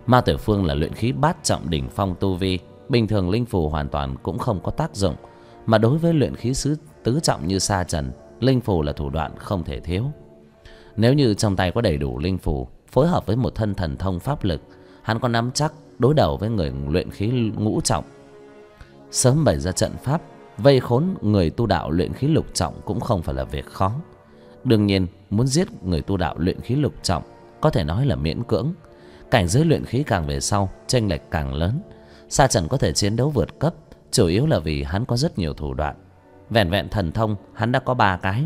Mao Tiểu Phương là luyện khí bát trọng đỉnh phong tu vi, bình thường linh phù hoàn toàn cũng không có tác dụng, mà đối với luyện khí sứ tứ trọng như Sa Trần, linh phù là thủ đoạn không thể thiếu. Nếu như trong tay có đầy đủ linh phù phối hợp với một thân thần thông pháp lực, hắn có nắm chắc đối đầu với người luyện khí ngũ trọng. Sớm bày ra trận pháp vây khốn người tu đạo luyện khí lục trọng cũng không phải là việc khó. Đương nhiên muốn giết người tu đạo luyện khí lục trọng có thể nói là miễn cưỡng. Cảnh giới luyện khí càng về sau chênh lệch càng lớn. Sa Trần có thể chiến đấu vượt cấp chủ yếu là vì hắn có rất nhiều thủ đoạn. Vẹn vẹn thần thông hắn đã có 3 cái.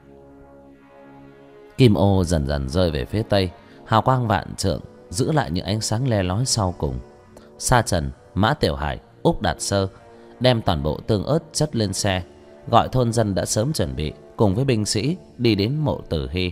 Kim ô dần dần rơi về phía tây, hào quang vạn trượng giữ lại những ánh sáng le lói sau cùng. Sa Trần, Mã Tiểu Hải, Úc Đạt Sơ đem toàn bộ tương ớt chất lên xe, gọi thôn dân đã sớm chuẩn bị cùng với binh sĩ đi đến mộ Tử Hy.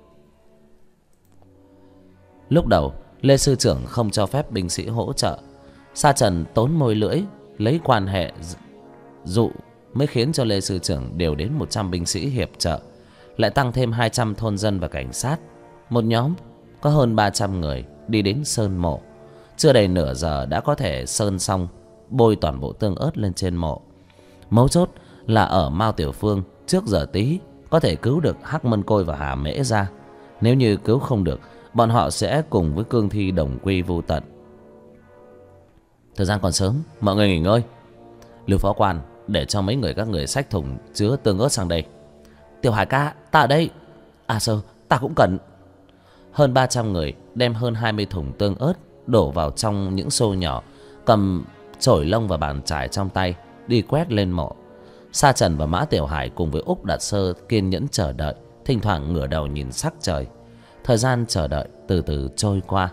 Lúc đầu Lê sư trưởng không cho phép binh sĩ hỗ trợ. Sa Trần tốn môi lưỡi lấy quan hệ dụ mới khiến cho Lê sư trưởng điều đến 100 binh sĩ hiệp trợ, lại tăng thêm 200 thôn dân và cảnh sát. Một nhóm có hơn 300 người đi đến sơn mộ. Chưa đầy nửa giờ đã có thể sơn xong, bôi toàn bộ tương ớt lên trên mộ. Mấu chốt là ở Mao Tiểu Phương trước giờ tí có thể cứu được Hắc Mân Côi và Hà Mễ ra. Nếu như cứu không được, bọn họ sẽ cùng với cương thi đồng quy vu tận. Thời gian còn sớm, mọi người nghỉ ngơi. Lưu phó quan để cho mấy người các người xách thùng chứa tương ớt sang đây. Tiểu Hải ca, ta ở đây. À Sơ, ta cũng cần. Hơn 300 người đem hơn 20 thùng tương ớt đổ vào trong những xô nhỏ, cầm chổi lông và bàn chải trong tay đi quét lên mộ. Sa Trần và Mã Tiểu Hải cùng với Úc Đạt Sơ kiên nhẫn chờ đợi, thỉnh thoảng ngửa đầu nhìn sắc trời. Thời gian chờ đợi từ từ trôi qua.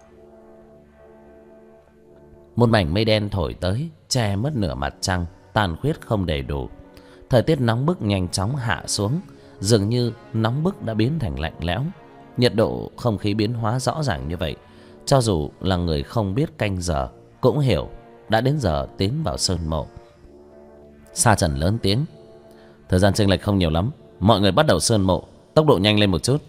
Một mảnh mây đen thổi tới, che mất nửa mặt trăng, tàn khuyết không đầy đủ. Thời tiết nóng bức nhanh chóng hạ xuống, dường như nóng bức đã biến thành lạnh lẽo. Nhiệt độ không khí biến hóa rõ ràng như vậy, cho dù là người không biết canh giờ cũng hiểu đã đến giờ tiến vào sơn mộ. Sa Trần lớn tiếng: thời gian chênh lệch không nhiều lắm, mọi người bắt đầu sơn mộ, tốc độ nhanh lên một chút.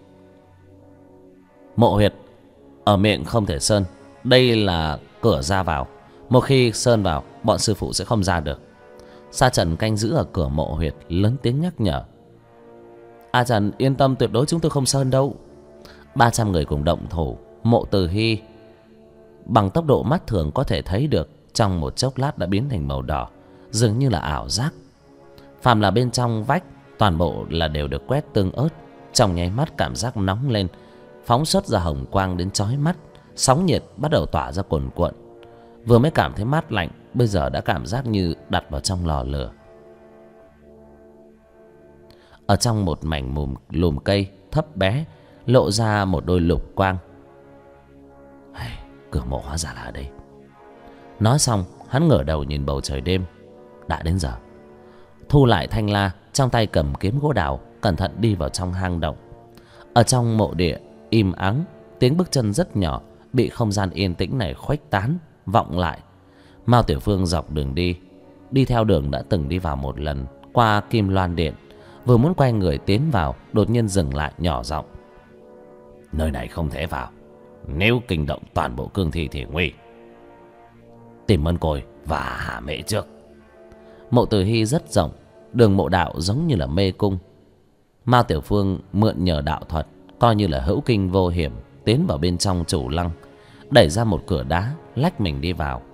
Mộ huyệt ở miệng không thể sơn, đây là cửa ra vào, một khi sơn vào bọn sư phụ sẽ không ra được. Sa Trần canh giữ ở cửa mộ huyệt lớn tiếng nhắc nhở. A Trần yên tâm, tuyệt đối chúng tôi không sơn đâu. 300 người cùng động thủ. Mộ Từ Hy bằng tốc độ mắt thường có thể thấy được, trong một chốc lát đã biến thành màu đỏ, dường như là ảo giác. Phàm là bên trong vách toàn bộ là đều được quét tương ớt. Trong nháy mắt cảm giác nóng lên, phóng xuất ra hồng quang đến chói mắt. Sóng nhiệt bắt đầu tỏa ra cuồn cuộn. Vừa mới cảm thấy mát lạnh, bây giờ đã cảm giác như đặt vào trong lò lửa. Ở trong một mảnh lùm cây thấp bé lộ ra một đôi lục quang. Cửa mộ hóa ra là ở đây. Nói xong hắn ngửa đầu nhìn bầu trời đêm. Đã đến giờ. Thu lại thanh la, trong tay cầm kiếm gỗ đào, cẩn thận đi vào trong hang động. Ở trong mộ địa im ắng, tiếng bước chân rất nhỏ bị không gian yên tĩnh này khuếch tán vọng lại. Mao Tiểu Phương dọc đường đi theo đường đã từng đi vào một lần, qua Kim Loan Điện. Vừa muốn quay người tiến vào, đột nhiên dừng lại, nhỏ giọng: nơi này không thể vào, nếu kinh động toàn bộ cương thi thì nguy. Tìm Mân Côi và Hà Mễ trước. Mộ Từ Hy rất rộng, đường mộ đạo giống như là mê cung. Mao Tiểu Phương mượn nhờ đạo thuật, coi như là hữu kinh vô hiểm, tiến vào bên trong chủ lăng, đẩy ra một cửa đá, lách mình đi vào.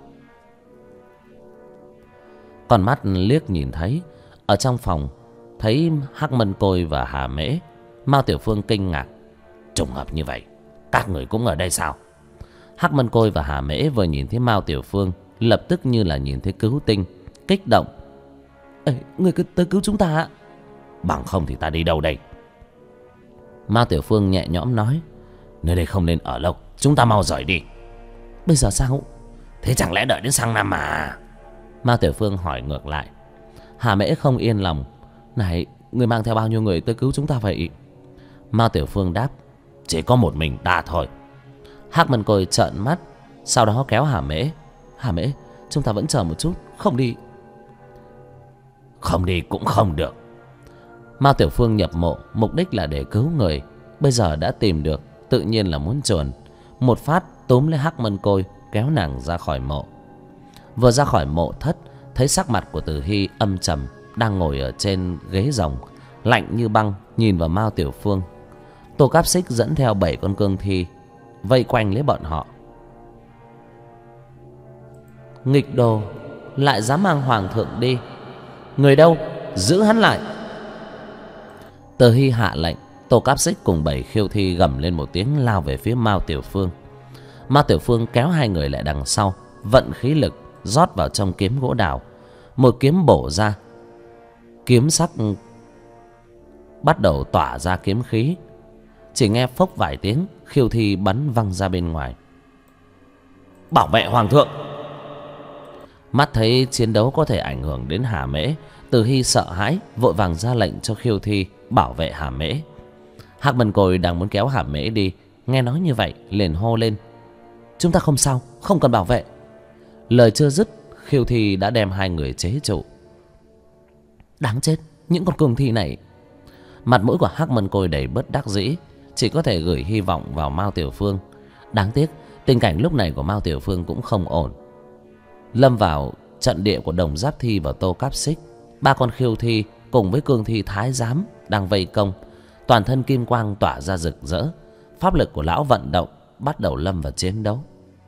Con mắt liếc nhìn thấy ở trong phòng thấy Hắc Mân Côi và Hà Mễ. Mao Tiểu Phương kinh ngạc: trùng hợp như vậy, các người cũng ở đây sao? Hắc Mân Côi và Hà Mễ vừa nhìn thấy Mao Tiểu Phương, lập tức như là nhìn thấy cứu tinh, kích động: Ê, người cứ tới cứu chúng ta ạ. Bằng không thì ta đi đâu đây? Mao Tiểu Phương nhẹ nhõm nói: nơi đây không nên ở lâu, chúng ta mau rời đi. Bây giờ sao? Thế chẳng lẽ đợi đến sang năm mà? Mao Tiểu Phương hỏi ngược lại. Hà Mễ không yên lòng: này, người mang theo bao nhiêu người tới cứu chúng ta vậy? Mao Tiểu Phương đáp: chỉ có một mình ta thôi. Hắc Mân Côi trợn mắt, sau đó kéo Hà Mễ: Hà Mễ, chúng ta vẫn chờ một chút, không đi. Không đi cũng không được. Mao Tiểu Phương nhập mộ mục đích là để cứu người, bây giờ đã tìm được, tự nhiên là muốn chuồn. Một phát túm lấy Hắc Mân Côi kéo nàng ra khỏi mộ. Vừa ra khỏi mộ thất, thấy sắc mặt của Tử Hy âm trầm, đang ngồi ở trên ghế rồng, lạnh như băng, nhìn vào Mao Tiểu Phương. Tô Cáp Xích dẫn theo 7 con cương thi vây quanh lấy bọn họ. Nghịch đồ, lại dám mang hoàng thượng đi, người đâu, giữ hắn lại. Tử Hy hạ lệnh. Tô Cáp Xích cùng 7 khiêu thi gầm lên một tiếng, lao về phía Mao Tiểu Phương. Mao Tiểu Phương kéo hai người lại đằng sau, vận khí lực rót vào trong kiếm gỗ đào, một kiếm bổ ra. Kiếm sắc bắt đầu tỏa ra kiếm khí. Chỉ nghe phốc vài tiếng, khiêu thi bắn văng ra bên ngoài. Bảo vệ hoàng thượng. Mắt thấy chiến đấu có thể ảnh hưởng đến Hà Mễ, Từ Hy sợ hãi, vội vàng ra lệnh cho khiêu thi bảo vệ Hà Mễ. Hắc Mân Côi đang muốn kéo Hà Mễ đi, nghe nói như vậy liền hô lên: chúng ta không sao, không cần bảo vệ. Lời chưa dứt, khiêu thi đã đem hai người chế trụ. Đáng chết, những con cương thi này. Mặt mũi của Hắc Mân Côi đầy bất đắc dĩ, chỉ có thể gửi hy vọng vào Mao Tiểu Phương. Đáng tiếc tình cảnh lúc này của Mao Tiểu Phương cũng không ổn. Lâm vào trận địa của Đồng Giáp Thi và Tô Cáp Xích, 3 con khiêu thi cùng với cương thi thái giám đang vây công. Toàn thân kim quang tỏa ra rực rỡ, pháp lực của lão vận động, bắt đầu lâm vào chiến đấu.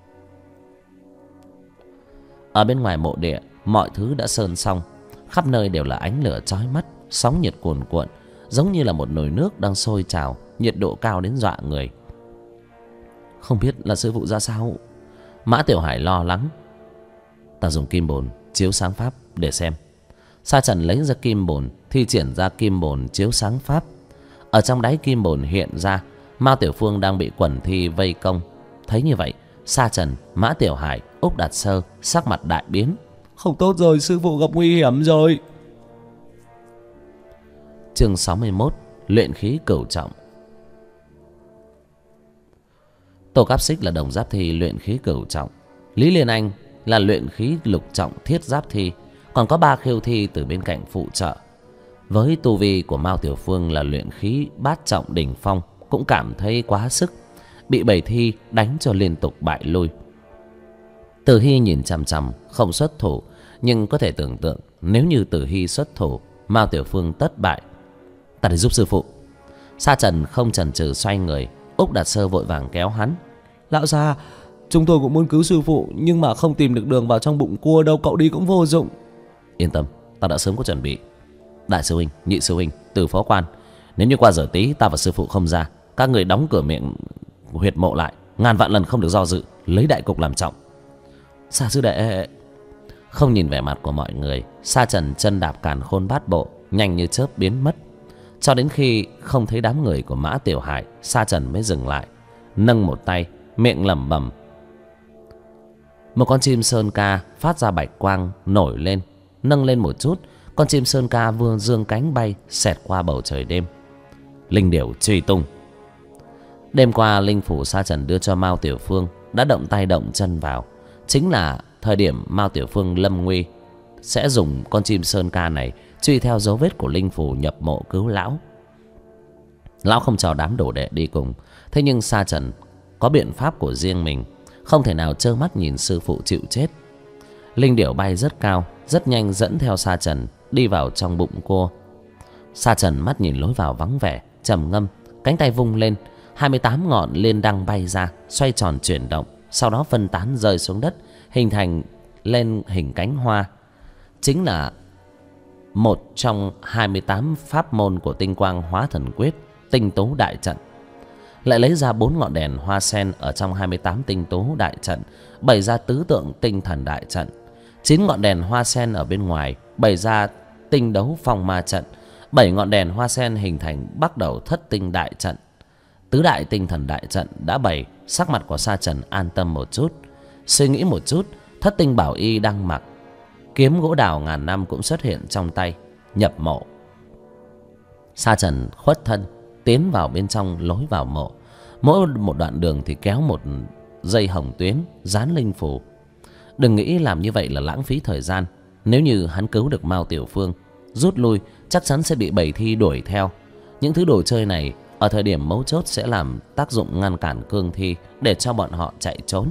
Ở bên ngoài mộ địa, mọi thứ đã sơn xong, khắp nơi đều là ánh lửa chói mắt, sóng nhiệt cuồn cuộn, giống như là một nồi nước đang sôi trào, nhiệt độ cao đến dọa người. Không biết là sư phụ ra sao? Mã Tiểu Hải lo lắng. Ta dùng kim bồn chiếu sáng pháp để xem. Sa Trần lấy ra kim bồn, thi triển ra kim bồn chiếu sáng pháp. Ở trong đáy kim bồn hiện ra Mao Tiểu Phương đang bị quần thi vây công. Thấy như vậy, Sa Trần, Mã Tiểu Hải, Úc Đạt Sơ sắc mặt đại biến. Không tốt rồi, sư phụ gặp nguy hiểm rồi. Chương 61, luyện khí cửu trọng. Tô Cáp Xích là Đồng Giáp Thi luyện khí cửu trọng, Lý Liên Anh là luyện khí lục trọng thiết giáp thi, còn có 3 khiêu thi từ bên cạnh phụ trợ. Với tu vi của Mao Tiểu Phương là luyện khí bát trọng đỉnh phong, cũng cảm thấy quá sức, bị 7 thi đánh cho liên tục bại lui. Từ Hy nhìn chằm chằm không xuất thủ, nhưng có thể tưởng tượng nếu như Từ Hy xuất thủ, Mao Tiểu Phương tất bại. Ta đi giúp sư phụ. Sa Trần không chần chừ xoay người. Úc Đạt Sơ vội vàng kéo hắn. Lão già, chúng tôi cũng muốn cứu sư phụ, nhưng mà không tìm được đường vào trong bụng cua đâu, cậu đi cũng vô dụng. Yên tâm, ta đã sớm có chuẩn bị. Đại sư huynh, nhị sư huynh, Từ phó quan, nếu như qua giờ tí ta và sư phụ không ra, các người đóng cửa miệng huyệt mộ lại, ngàn vạn lần không được do dự, lấy đại cục làm trọng. Sa sư đệ. Không nhìn vẻ mặt của mọi người, Sa Trần chân đạp càn khôn bát bộ, nhanh như chớp biến mất. Cho đến khi không thấy đám người của Mã Tiểu Hải, Sa Trần mới dừng lại, nâng một tay, miệng lẩm bẩm. Một con chim sơn ca phát ra bạch quang nổi lên, nâng lên một chút, con chim sơn ca vừa dương cánh bay xẹt qua bầu trời đêm. Linh điểu truy tung. Đêm qua linh phủ Sa Trần đưa cho Mao Tiểu Phương đã động tay động chân vào, chính là thời điểm Mao Tiểu Phương lâm nguy, sẽ dùng con chim sơn ca này truy theo dấu vết của linh phủ nhập mộ cứu lão. Lão không cho đám đồ đệ đi cùng, thế nhưng Sa Trần có biện pháp của riêng mình, không thể nào trơ mắt nhìn sư phụ chịu chết. Linh điểu bay rất cao, rất nhanh dẫn theo Sa Trần đi vào trong bụng cô. Sa Trần mắt nhìn lối vào vắng vẻ, trầm ngâm, cánh tay vung lên, 28 ngọn liên đăng bay ra, xoay tròn chuyển động, sau đó phân tán rơi xuống đất, hình thành lên hình cánh hoa. Chính là một trong 28 pháp môn của tinh quang hóa thần quyết, tinh tú đại trận. Lại lấy ra 4 ngọn đèn hoa sen ở trong 28 tinh tú đại trận, bày ra tứ tượng tinh thần đại trận. 9 ngọn đèn hoa sen ở bên ngoài bày ra tinh đấu phong ma trận. 7 ngọn đèn hoa sen hình thành bắt đầu thất tinh đại trận. Tứ đại tinh thần đại trận đã bày, sắc mặt của Sa Trần an tâm một chút. Suy nghĩ một chút, thất tinh bảo y đang mặc, kiếm gỗ đào ngàn năm cũng xuất hiện trong tay, nhập mộ. Sa Trần khuất thân tiến vào bên trong lối vào mộ. Mỗi một đoạn đường thì kéo một dây hồng tuyến dán linh phù. Đừng nghĩ làm như vậy là lãng phí thời gian. Nếu như hắn cứu được Mao Tiểu Phương, rút lui chắc chắn sẽ bị 7 thi đuổi theo. Những thứ đồ chơi này ở thời điểm mấu chốt sẽ làm tác dụng ngăn cản cương thi để cho bọn họ chạy trốn.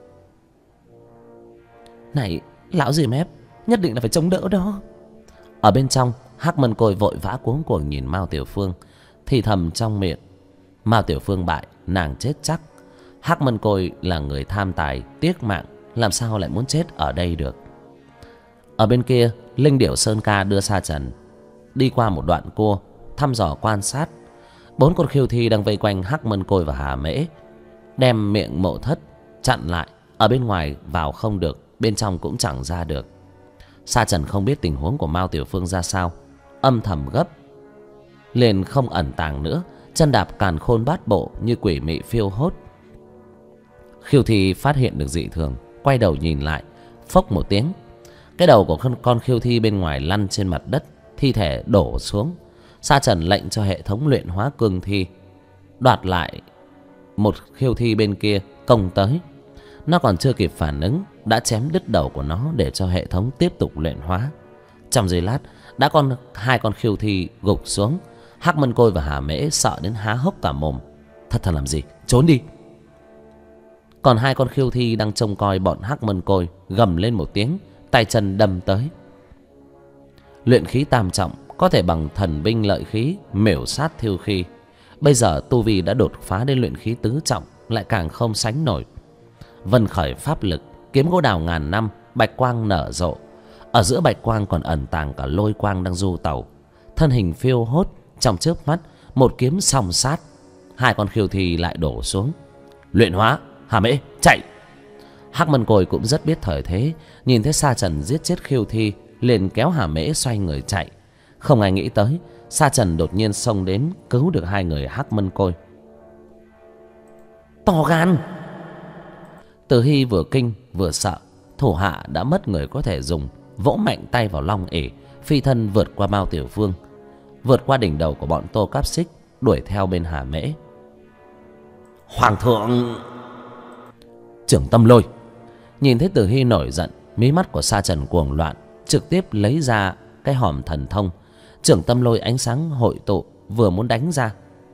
Này lão gì mép, nhất định là phải chống đỡ đó. Ở bên trong, Hắc Mân Côi vội vã cuống cuồng nhìn Mao Tiểu Phương, thì thầm trong miệng: Mao Tiểu Phương bại, nàng chết chắc. Hắc Mân Côi là người tham tài tiếc mạng, làm sao lại muốn chết ở đây được. Ở bên kia, Linh Điểu Sơn Ca đưa Sa Trần đi qua một đoạn cua, thăm dò quan sát. 4 con khiêu thi đang vây quanh Hắc Mân Côi và Hà Mễ, đem miệng mộ thất chặn lại. Ở bên ngoài vào không được, bên trong cũng chẳng ra được. Sa Trần không biết tình huống của Mao Tiểu Phương ra sao, âm thầm gấp, liền không ẩn tàng nữa, chân đạp càn khôn bát bộ như quỷ mị phiêu hốt. Khiêu thi phát hiện được dị thường, quay đầu nhìn lại, phốc một tiếng, cái đầu của con khiêu thi bên ngoài lăn trên mặt đất, thi thể đổ xuống. Sa Trần lệnh cho hệ thống luyện hóa cương thi đoạt lại một khiêu thi bên kia công tới. Nó còn chưa kịp phản ứng, đã chém đứt đầu của nó để cho hệ thống tiếp tục luyện hóa. Trong giây lát, đã hai con khiêu thi gục xuống. Hắc Mân Côi và Hà Mễ sợ đến há hốc cả mồm. Thật làm gì, trốn đi. Còn hai con khiêu thi đang trông coi bọn Hắc Mân Côi gầm lên một tiếng, tay chân đâm tới. Luyện khí tam trọng có thể bằng thần binh lợi khí miểu sát thiêu khí. Bây giờ tu vi đã đột phá đến luyện khí tứ trọng, lại càng không sánh nổi. Vân khởi pháp lực, kiếm gỗ đào ngàn năm, bạch quang nở rộ. Ở giữa bạch quang còn ẩn tàng cả lôi quang đang du tẩu. Thân hình phiêu hốt, trong chớp mắt một kiếm song sát, hai con khiêu thi lại đổ xuống. Luyện hóa, Hà Mễ chạy. Hắc Mân Côi cũng rất biết thời thế, nhìn thấy Sa Trần giết chết khiêu thi, liền kéo Hà Mễ xoay người chạy. Không ai nghĩ tới Sa Trần đột nhiên xông đến cứu được hai người Hắc Mân Côi. To gan! Từ Hy vừa kinh vừa sợ, thủ hạ đã mất người có thể dùng, vỗ mạnh tay vào long ỷ, phi thân vượt qua Mao Tiểu Phương, vượt qua đỉnh đầu của bọn Tô Cáp Xích, đuổi theo bên Hà Mễ. Hoàng thượng! Trưởng Tâm Lôi! Nhìn thấy Từ Hy nổi giận, mí mắt của Sa Trần cuồng loạn, trực tiếp lấy ra cái hòm thần thông. Trưởng Tâm Lôi ánh sáng hội tụ, vừa muốn đánh ra.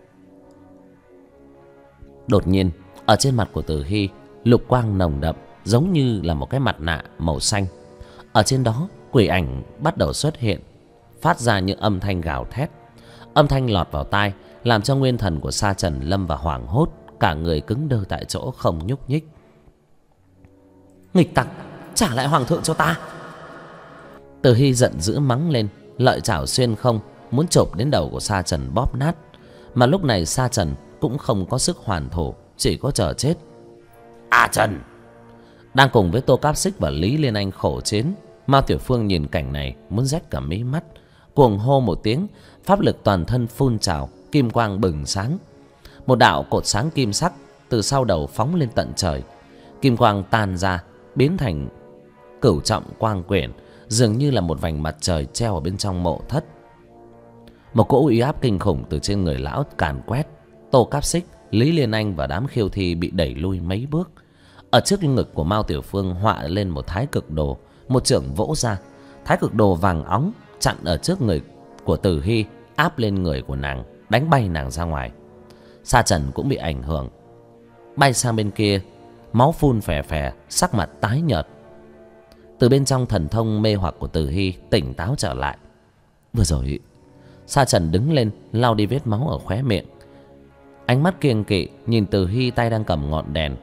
Đột nhiên, ở trên mặt của Từ Hy, lục quang nồng đậm, giống như là một cái mặt nạ màu xanh. Ở trên đó, quỷ ảnh bắt đầu xuất hiện, phát ra những âm thanh gào thét. Âm thanh lọt vào tai, làm cho nguyên thần của Sa Trần lâm vào hoảng hốt, cả người cứng đơ tại chỗ không nhúc nhích. Nghịch tặc, trả lại hoàng thượng cho ta! Từ Hy giận dữ mắng lên, lợi chảo xuyên không, muốn chộp đến đầu của Sa Trần bóp nát. Mà lúc này Sa Trần cũng không có sức hoàn thủ, chỉ có chờ chết. A Trần! Đang cùng với Tô Cáp Xích và Lý Liên Anh khổ chiến, Mao Tiểu Phương nhìn cảnh này muốn rách cả mí mắt, cuồng hô một tiếng, pháp lực toàn thân phun trào, kim quang bừng sáng. Một đạo cột sáng kim sắc từ sau đầu phóng lên tận trời, kim quang tan ra biến thành cửu trọng quang quyển, dường như là một vành mặt trời treo ở bên trong mộ thất. Một cỗ uy áp kinh khủng từ trên người lão càn quét. Tô Cáp Xích, Lý Liên Anh và đám khiêu thi bị đẩy lui mấy bước. Ở trước ngực của Mao Tiểu Phương họa lên một thái cực đồ, một chưởng vỗ ra, thái cực đồ vàng óng chặn ở trước người của Từ Hy, áp lên người của nàng, đánh bay nàng ra ngoài. Sa Trần cũng bị ảnh hưởng, bay sang bên kia, máu phun phè phè, sắc mặt tái nhợt. Từ bên trong thần thông mê hoặc của Từ Hy tỉnh táo trở lại. Vừa rồi, Sa Trần đứng lên lau đi vết máu ở khóe miệng, ánh mắt kiêng kỵ nhìn Từ Hy tay đang cầm ngọn đèn.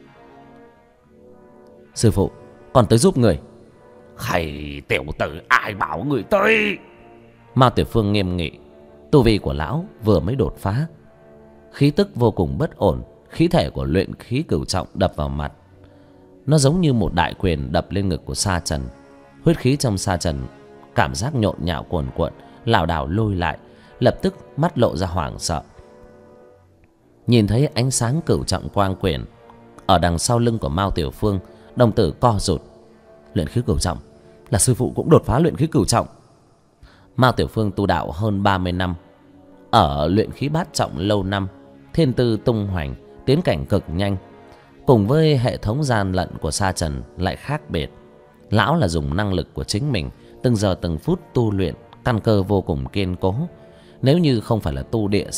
Sư phụ, còn tới giúp người. Hay tiểu tử, ai bảo người tới? Mao Tiểu Phương nghiêm nghị. Tu vi của lão vừa mới đột phá, khí tức vô cùng bất ổn. Khí thể của luyện khí cửu trọng đập vào mặt, nó giống như một đại quyền đập lên ngực của Sa Trần. Huyết khí trong Sa Trần cảm giác nhộn nhạo cuồn cuộn, lảo đảo lùi lại, lập tức mắt lộ ra hoảng sợ. Nhìn thấy ánh sáng cửu trọng quang quyển ở đằng sau lưng của Mao Tiểu Phương, đồng tử co rụt. Luyện khí cửu trọng, là sư phụ cũng đột phá luyện khí cửu trọng. Mao Tiểu Phương tu đạo hơn 30 năm, ở luyện khí bát trọng lâu năm, thiên tư tung hoành, tiến cảnh cực nhanh. Cùng với hệ thống gian lận của Sa Trần lại khác biệt. Lão là dùng năng lực của chính mình, từng giờ từng phút tu luyện, căn cơ vô cùng kiên cố. Nếu như không phải là tu địa sư,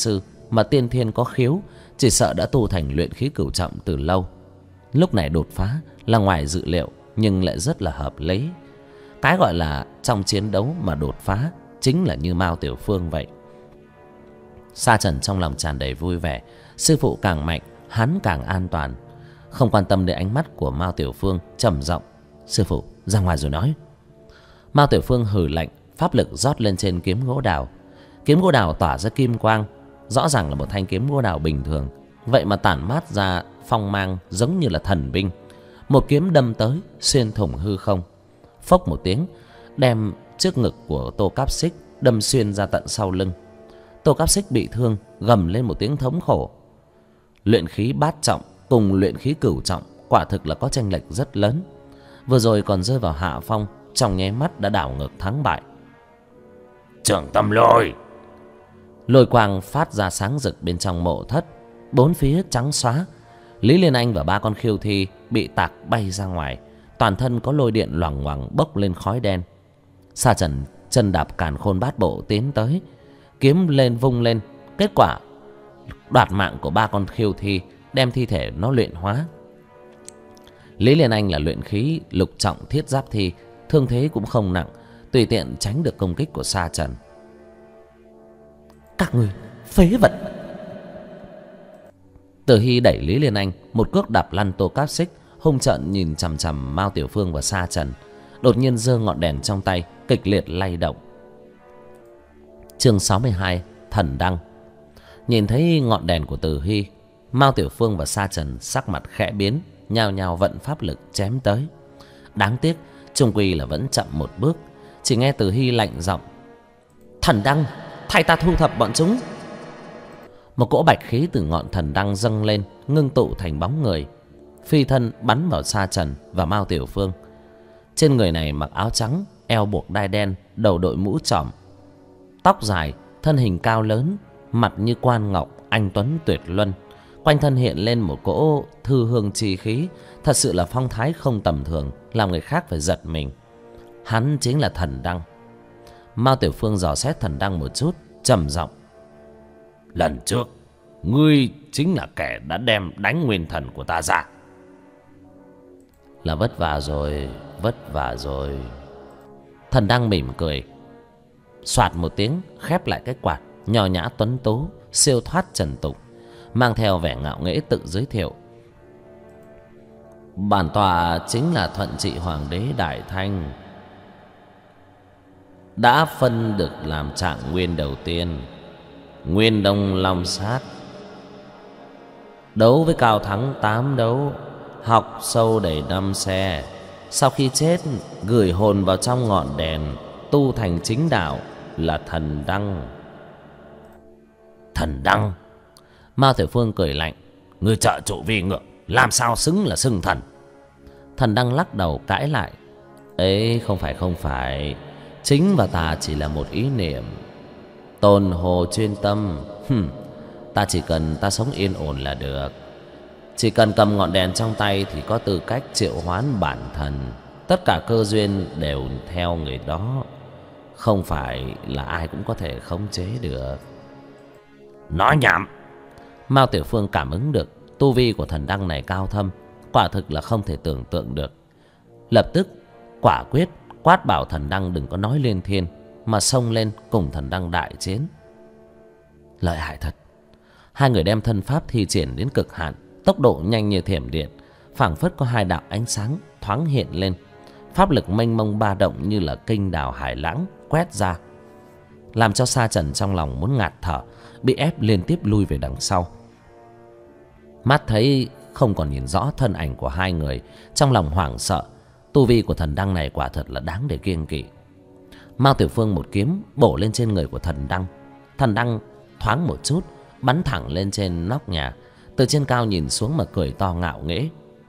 mà tiên thiên có khiếu, chỉ sợ đã tu thành luyện khí cửu trọng từ lâu. Lúc này đột phá là ngoài dự liệu, nhưng lại rất là hợp lý. Cái gọi là trong chiến đấu mà đột phá chính là như Mao Tiểu Phương vậy. Sa Trần trong lòng tràn đầy vui vẻ. Sư phụ càng mạnh, hắn càng an toàn. Không quan tâm đến ánh mắt của Mao Tiểu Phương, trầm giọng: sư phụ, ra ngoài rồi nói. Mao Tiểu Phương hừ lạnh, pháp lực rót lên trên kiếm gỗ đào. Kiếm gỗ đào tỏa ra kim quang, rõ ràng là một thanh kiếm gỗ đào bình thường, vậy mà tản mát ra phong mang giống như là thần binh. Một kiếm đâm tới, xuyên thủng hư không. Phốc một tiếng, đem trước ngực của Tô Cáp Xích đâm xuyên ra tận sau lưng. Tô Cáp Xích bị thương, gầm lên một tiếng thống khổ. Luyện khí bát trọng cùng luyện khí cửu trọng quả thực là có chênh lệch rất lớn. Vừa rồi còn rơi vào hạ phong, trong nháy mắt đã đảo ngược thắng bại. Trưởng tâm lôi. Lôi quang phát ra sáng rực bên trong mộ thất, bốn phía trắng xóa. Lý Liên Anh và ba con khiêu thi bị tạc bay ra ngoài, toàn thân có lôi điện loằng ngoằng bốc lên khói đen. Sa Trần chân đạp càn khôn bát bộ tiến tới, kiếm lên vung lên, kết quả đoạt mạng của ba con khiêu thi, đem thi thể nó luyện hóa. Lý Liên Anh là luyện khí lục trọng thiết giáp thi, thương thế cũng không nặng, tùy tiện tránh được công kích của Sa Trần. Các người phế vật! Từ Hy đẩy Lý Liên Anh một cước đạp lăn Tô Cáp Xích, hung trợn nhìn chằm chằm Mao Tiểu Phương và Sa Trần. Đột nhiên giơ ngọn đèn trong tay kịch liệt lay động. Chương 62: Thần Đăng. Nhìn thấy ngọn đèn của Từ Hy, Mao Tiểu Phương và Sa Trần sắc mặt khẽ biến, nhao nhao vận pháp lực chém tới. Đáng tiếc chung quy là vẫn chậm một bước. Chỉ nghe Từ Hy lạnh giọng: Thần Đăng, thay ta thu thập bọn chúng. Một cỗ bạch khí từ ngọn thần đăng dâng lên, ngưng tụ thành bóng người, phi thân bắn vào Sa Trần và Mao Tiểu Phương. Trên người này mặc áo trắng, eo buộc đai đen, đầu đội mũ trỏm, tóc dài, thân hình cao lớn, mặt như quan ngọc, anh tuấn tuyệt luân. Quanh thân hiện lên một cỗ thư hương chi khí, thật sự là phong thái không tầm thường, làm người khác phải giật mình. Hắn chính là Thần Đăng. Mao Tiểu Phương dò xét Thần Đăng một chút, trầm giọng: Lần trước ngươi chính là kẻ đã đem đánh nguyên thần của ta ra. Là vất vả rồi, vất vả rồi. Thần Đăng mỉm cười, soạt một tiếng khép lại cái quạt, nho nhã tuấn tú, siêu thoát trần tục, mang theo vẻ ngạo nghễ tự giới thiệu: Bản tọa chính là Thuận Trị Hoàng đế Đại Thanh, đã phân được làm trạng nguyên đầu tiên, Nguyên Đông Long Sát. Đấu với Cao Thắng 8 đấu, học sâu đầy 5 xe. Sau khi chết, gửi hồn vào trong ngọn đèn, tu thành chính đạo, là Thần Đăng. Thần Đăng? Mao Tiểu Phương cười lạnh: Ngươi trợ trụ vi ngược, làm sao xứng là xưng thần? Thần Đăng lắc đầu cãi lại: Ấy không phải, chính và ta chỉ là một ý niệm. Tôn hồ chuyên tâm, ta chỉ cần ta sống yên ổn là được. Chỉ cần cầm ngọn đèn trong tay thì có tư cách triệu hoán bản thần. Tất cả cơ duyên đều theo người đó, không phải là ai cũng có thể khống chế được. Nói nhảm! Mao Tiểu Phương cảm ứng được tu vi của Thần Đăng này cao thâm, quả thực là không thể tưởng tượng được. Lập tức quả quyết quát bảo Thần Đăng đừng có nói liên thiên, mà xông lên cùng Thần Đăng đại chiến. Lợi hại thật. Hai người đem thân pháp thi triển đến cực hạn, tốc độ nhanh như thiểm điện, phảng phất có hai đạo ánh sáng thoáng hiện lên. Pháp lực mênh mông ba động như là kinh đào hải lãng quét ra, làm cho Sa Trần trong lòng muốn ngạt thở, bị ép liên tiếp lui về đằng sau. Mắt thấy không còn nhìn rõ thân ảnh của hai người, trong lòng hoảng sợ. Tu vi của Thần Đăng này quả thật là đáng để kiêng kỵ. Mao Tiểu Phương một kiếm bổ lên trên người của Thần Đăng. Thần Đăng thoáng một chút, bắn thẳng lên trên nóc nhà, từ trên cao nhìn xuống mà cười to ngạo nghễ.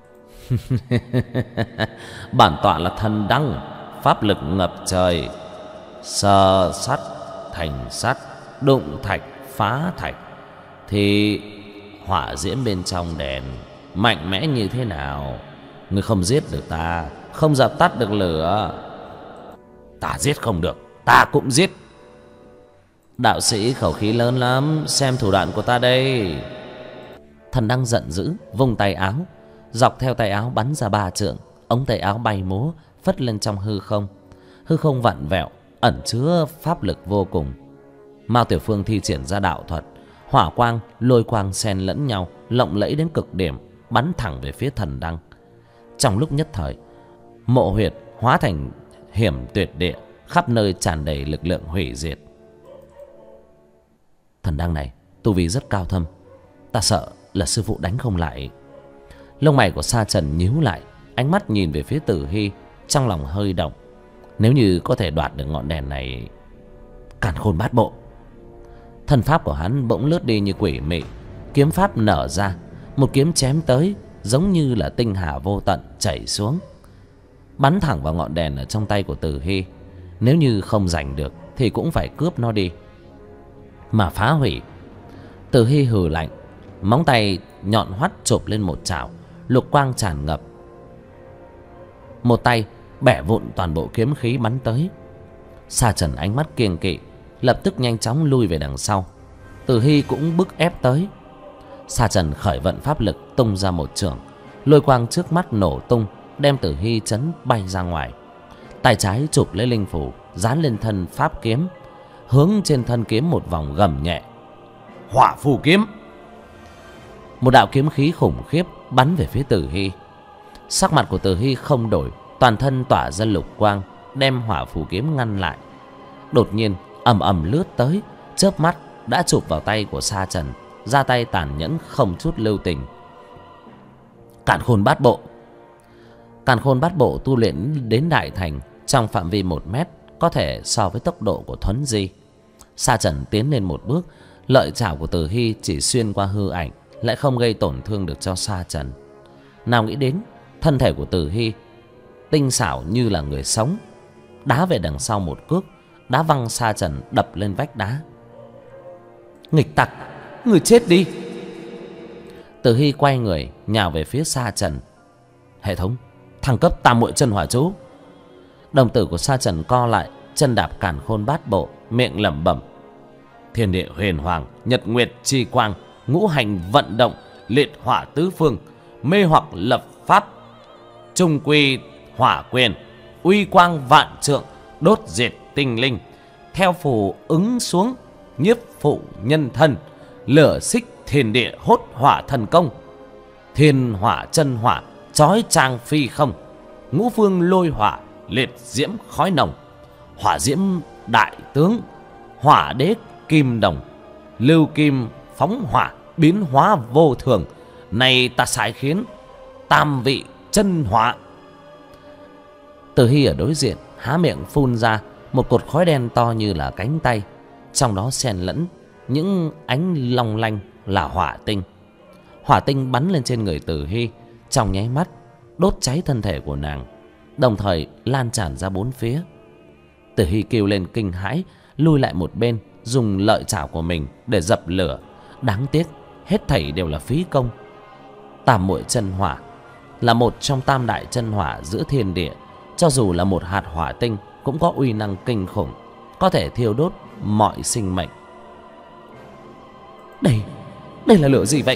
Bản tọa là Thần Đăng, pháp lực ngập trời, sờ sắt thành sắt, đụng thạch phá thạch, thì hỏa diễm bên trong đèn mạnh mẽ như thế nào? Ngươi không giết được ta, không dập tắt được lửa. Ta giết không được, ta cũng giết. Đạo sĩ khẩu khí lớn lắm, xem thủ đoạn của ta đây. Thần Đăng giận dữ, vung tay áo, dọc theo tay áo bắn ra 3 trượng, ống tay áo bay múa, phất lên trong hư không. Hư không vặn vẹo, ẩn chứa pháp lực vô cùng. Mao Tiểu Phương thi triển ra đạo thuật, hỏa quang, lôi quang xen lẫn nhau, lộng lẫy đến cực điểm, bắn thẳng về phía Thần Đăng. Trong lúc nhất thời, mộ huyệt hóa thành hiểm tuyệt địa, khắp nơi tràn đầy lực lượng hủy diệt. Thần Đăng này tu vi rất cao thâm, ta sợ là sư phụ đánh không lại. Lông mày của Sa Trần nhíu lại, ánh mắt nhìn về phía Tử Hy, trong lòng hơi động. Nếu như có thể đoạt được ngọn đèn này, càn khôn bát bộ. Thân pháp của hắn bỗng lướt đi như quỷ mị, kiếm pháp nở ra, một kiếm chém tới, giống như là tinh hà vô tận chảy xuống, bắn thẳng vào ngọn đèn ở trong tay của Tử Hy. Nếu như không giành được thì cũng phải cướp nó đi mà phá hủy. Tử Hy hừ lạnh, móng tay nhọn hoắt chộp lên một chảo, lục quang tràn ngập, một tay bẻ vụn toàn bộ kiếm khí bắn tới. Sa Trần ánh mắt kiêng kỵ, lập tức nhanh chóng lui về đằng sau. Tử Hy cũng bức ép tới. Sa Trần khởi vận pháp lực, tung ra một chưởng, lôi quang trước mắt nổ tung, đem Tử Hy chấn bay ra ngoài. Tay trái chụp lấy linh phủ, dán lên thân pháp kiếm, hướng trên thân kiếm một vòng, gầm nhẹ: Hỏa phù kiếm. Một đạo kiếm khí khủng khiếp bắn về phía Tử Hy. Sắc mặt của Tử Hy không đổi, toàn thân tỏa ra lục quang, đem hỏa phù kiếm ngăn lại. Đột nhiên ầm ầm lướt tới, chớp mắt đã chụp vào tay của Sa Trần, ra tay tàn nhẫn không chút lưu tình. Càn khôn bát bộ. Càn khôn bát bộ tu luyện đến đại thành, trong phạm vi 1 mét có thể so với tốc độ của thuấn di. Sa Trần tiến lên một bước, lợi chảo của Tử Hy chỉ xuyên qua hư ảnh, lại không gây tổn thương được cho Sa Trần. Nào nghĩ đến thân thể của Tử Hy tinh xảo như là người sống, đá về đằng sau một cước, đá văng Sa Trần đập lên vách đá. Nghịch tặc, người chết đi! Tử Hy quay người nhào về phía Sa Trần. Hệ thống thăng cấp tam muội chân hỏa chú. Đồng tử của Sa Trần co lại, chân đạp càn khôn bát bộ, miệng lẩm bẩm: Thiên địa huyền hoàng, nhật nguyệt chi quang, ngũ hành vận động, liệt hỏa tứ phương, mê hoặc lập pháp, trung quy hỏa quyền, uy quang vạn trượng, đốt diệt tinh linh, theo phù ứng xuống, nhiếp phụ nhân thân, lửa xích thiên địa hốt hỏa thần công, thiên hỏa chân hỏa chói chang phi không, ngũ phương lôi hỏa, liệt diễm khói nồng, hỏa diễm đại tướng, hỏa đế kim đồng, lưu kim phóng hỏa, biến hóa vô thường. Này ta sai khiến tam vị chân hỏa. Tử Hy ở đối diện há miệng phun ra một cột khói đen to như là cánh tay, trong đó xen lẫn những ánh long lanh là hỏa tinh. Hỏa tinh bắn lên trên người Tử Hy, trong nháy mắt đốt cháy thân thể của nàng, đồng thời lan tràn ra 4 phía. Tử Hy kêu lên kinh hãi, lui lại một bên, dùng lợi chảo của mình để dập lửa. Đáng tiếc hết thảy đều là phí công. Tam muội chân hỏa là một trong tam đại chân hỏa giữa thiên địa, cho dù là một hạt hỏa tinh cũng có uy năng kinh khủng, có thể thiêu đốt mọi sinh mệnh. Đây là lửa gì vậy?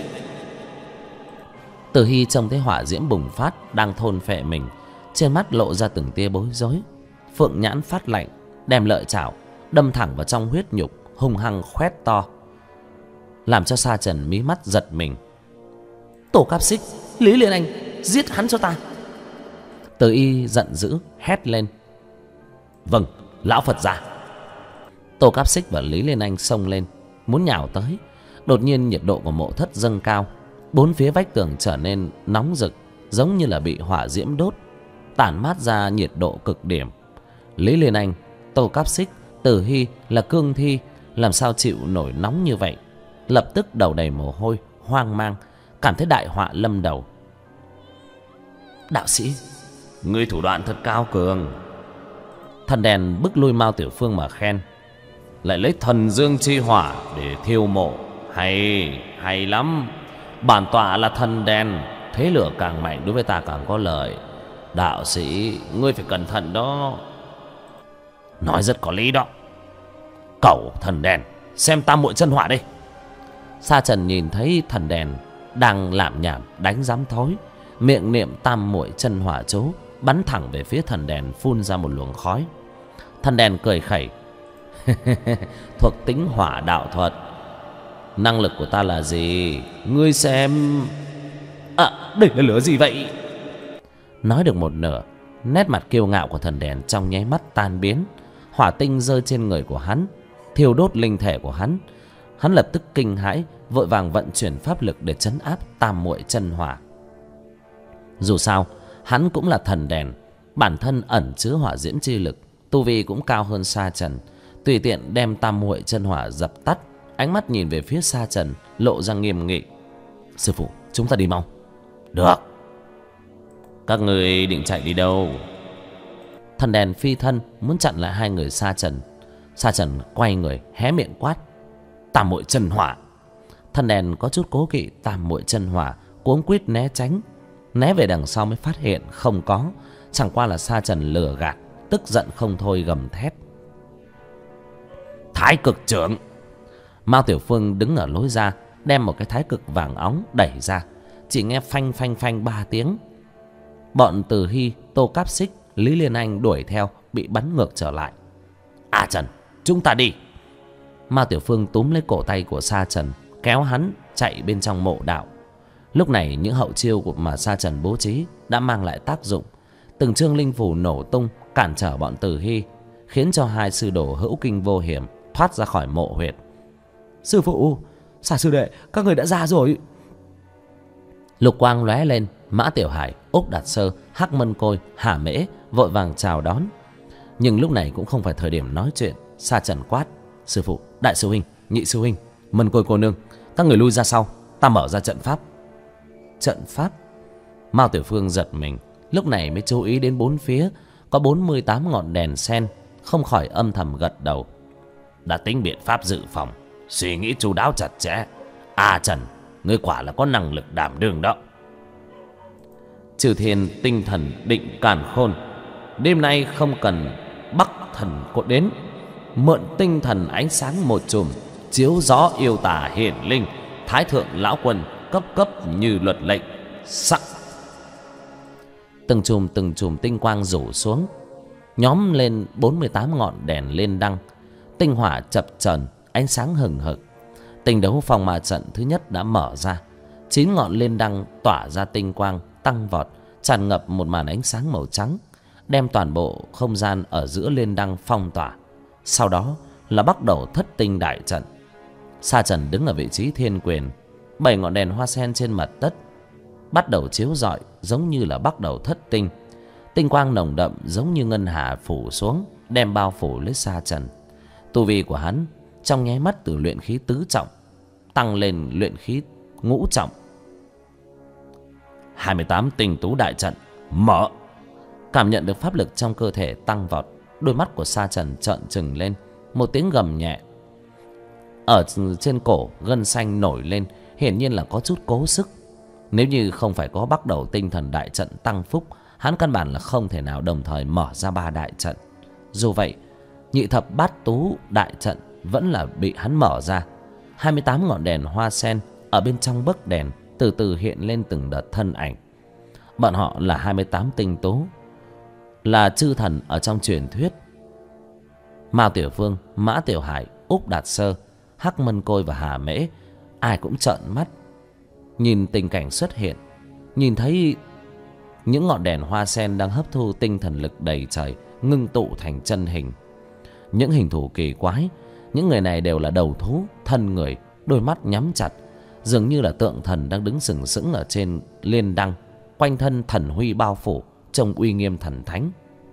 Tử Hy trông thấy hỏa diễm bùng phát đang thôn phệ mình, trên mắt lộ ra từng tia bối rối. Phượng nhãn phát lạnh, đem lợi chảo đâm thẳng vào trong huyết nhục, hung hăng khoét to, làm cho Sa Trần mí mắt giật mình. Tổ Cáp Xích, Lý Liên Anh, giết hắn cho ta! Tử Y giận dữ hét lên. Vâng, lão Phật gia. Tổ Cáp Xích và Lý Liên Anh xông lên, muốn nhào tới. Đột nhiên nhiệt độ của mộ thất dâng cao, 4 phía vách tường trở nên nóng rực, giống như là bị hỏa diễm đốt, tản mát ra nhiệt độ cực điểm. Lý Liên Anh, Tổ Cáp Xích, Tử Hy là cương thi, làm sao chịu nổi nóng như vậy? Lập tức đầu đầy mồ hôi, hoang mang, cảm thấy đại họa lâm đầu. Đạo sĩ, ngươi thủ đoạn thật cao cường. Thần đèn bức lui Mao Tiểu Phương mà khen. Lại lấy thần dương chi hỏa để thiêu mộ, hay lắm. Bản tọa là thần đèn, thế lửa càng mạnh đối với ta càng có lợi. Đạo sĩ, ngươi phải cẩn thận đó. Nói rất có lý đó. Cẩu thần đèn, xem tam muội chân hỏa đây. Sa Trần nhìn thấy thần đèn đang lảm nhảm đánh giám thối, miệng niệm tam muội chân hỏa chú, bắn thẳng về phía thần đèn, phun ra một luồng khói. Thần đèn cười khẩy. Thuộc tính hỏa đạo thuật. Năng lực của ta là gì? Ngươi xem. Đây là lửa gì vậy? Nói được một nửa, nét mặt kiêu ngạo của thần đèn trong nháy mắt tan biến. Hỏa tinh rơi trên người của hắn, thiêu đốt linh thể của hắn. Hắn lập tức kinh hãi, vội vàng vận chuyển pháp lực để trấn áp tam muội chân hỏa. Dù sao, hắn cũng là thần đèn, bản thân ẩn chứa hỏa diễm chi lực, tu vi cũng cao hơn Sa Trần, tùy tiện đem tam muội chân hỏa dập tắt. Ánh mắt nhìn về phía Sa Trần lộ ra nghiêm nghị. Sư phụ, chúng ta đi mau. Được. Các người định chạy đi đâu? Thần đèn phi thân muốn chặn lại hai người Sa Trần. Sa Trần quay người hé miệng quát. Tam muội chân hỏa. Thần đèn có chút cố kỵ tam muội chân hỏa, cuống quýt né tránh. Né về đằng sau mới phát hiện không có, chẳng qua là Sa Trần lừa gạt, tức giận không thôi gầm thét. Thái cực trưởng. Mao Tiểu Phương đứng ở lối ra, đem một cái thái cực vàng óng đẩy ra. Chỉ nghe phanh phanh phanh 3 tiếng. Bọn Từ Hy, Tô Cáp Xích, Lý Liên Anh đuổi theo, bị bắn ngược trở lại. Trần, chúng ta đi. Mao Tiểu Phương túm lấy cổ tay của Sa Trần, kéo hắn chạy bên trong mộ đạo. Lúc này những hậu chiêu mà Sa Trần bố trí đã mang lại tác dụng. Từng chương linh phù nổ tung cản trở bọn Từ Hy, khiến cho hai sư đồ hữu kinh vô hiểm thoát ra khỏi mộ huyệt. Sư phụ, Sa sư đệ, các người đã ra rồi. Lục quang lóe lên, Mã Tiểu Hải, Úc Đạt Sơ, Hắc Mân Côi, Hà Mễ vội vàng chào đón. Nhưng lúc này cũng không phải thời điểm nói chuyện. Sa Trần quát. Sư phụ, đại sư huynh, nhị sư huynh, Mân Côi cô nương, các người lui ra sau, ta mở ra trận pháp. Trận pháp? Mao Tiểu Phương giật mình, lúc này mới chú ý đến bốn phía có 48 ngọn đèn sen, không khỏi âm thầm gật đầu. Đã tính biện pháp dự phòng, suy nghĩ chu đáo chặt chẽ. Trần, ngươi quả là có năng lực đảm đương đó. Chư thiên tinh thần định càn khôn, đêm nay không cần Bắc thần cốt đến, mượn tinh thần ánh sáng một chùm, chiếu gió yêu tả hiển linh, thái thượng lão quân cấp cấp như luật lệnh. Sắc. Từng chùm tinh quang rủ xuống, nhóm lên 48 ngọn đèn lên đăng, tinh hỏa chập chờn, ánh sáng hừng hực. Tình đấu phong ma trận thứ nhất đã mở ra, 9 ngọn lên đăng tỏa ra tinh quang tăng vọt, tràn ngập một màn ánh sáng màu trắng, đem toàn bộ không gian ở giữa lên đăng phong tỏa. Sau đó là bắt đầu thất tinh đại trận. Sa Trần đứng ở vị trí thiên quyền, 7 ngọn đèn hoa sen trên mặt đất bắt đầu chiếu rọi, giống như là bắt đầu thất tinh. Tinh quang nồng đậm giống như ngân hà phủ xuống, đem bao phủ lấy Sa Trần. Tu vi của hắn trong nháy mắt từ luyện khí tứ trọng tăng lên luyện khí ngũ trọng. 28 tinh tú đại trận mở. Cảm nhận được pháp lực trong cơ thể tăng vọt, đôi mắt của Sa Trần trợn trừng lên, một tiếng gầm nhẹ. Ở trên cổ gân xanh nổi lên, hiển nhiên là có chút cố sức. Nếu như không phải có bắt đầu tinh thần đại trận tăng phúc, hắn căn bản là không thể nào đồng thời mở ra 3 đại trận. Dù vậy, nhị thập bát tú đại trận vẫn là bị hắn mở ra. 28 ngọn đèn hoa sen ở bên trong bức đèn từ từ hiện lên từng đợt thân ảnh. Bọn họ là 28 tinh tú, là chư thần ở trong truyền thuyết. Mao Tiểu Phương, Mã Tiểu Hải, Úc Đạt Sơ, Hắc Mân Côi và Hà Mễ ai cũng trợn mắt nhìn tình cảnh xuất hiện, nhìn thấy những ngọn đèn hoa sen đang hấp thu tinh thần lực đầy trời, ngưng tụ thành chân hình. Những hình thù kỳ quái, những người này đều là đầu thú, thân người, đôi mắt nhắm chặt, dường như là tượng thần đang đứng sừng sững ở trên liên đăng, quanh thân thần huy bao phủ, trông uy nghiêm thần thánh.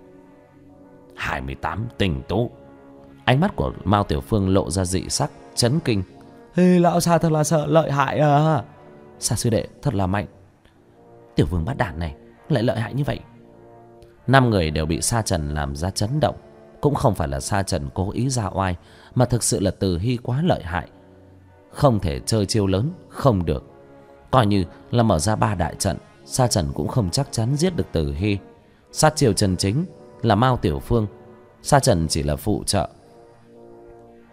28 tinh tú. Ánh mắt của Mao Tiểu Phương lộ ra dị sắc, chấn kinh. Ê, lão Sa thật là sợ lợi hại à. Sa sư đệ thật là mạnh. Tiểu Vương bát đản này lại lợi hại như vậy. 5 người đều bị Sa Trần làm ra chấn động. Cũng không phải là Sa Trần cố ý ra oai, mà thực sự là Từ Hy quá lợi hại, không thể chơi chiêu lớn, không được. Coi như là mở ra 3 đại trận, Sa Trần cũng không chắc chắn giết được Từ Hy. Sát chiêu chân chính là Mao Tiểu Phương, Sa Trần chỉ là phụ trợ.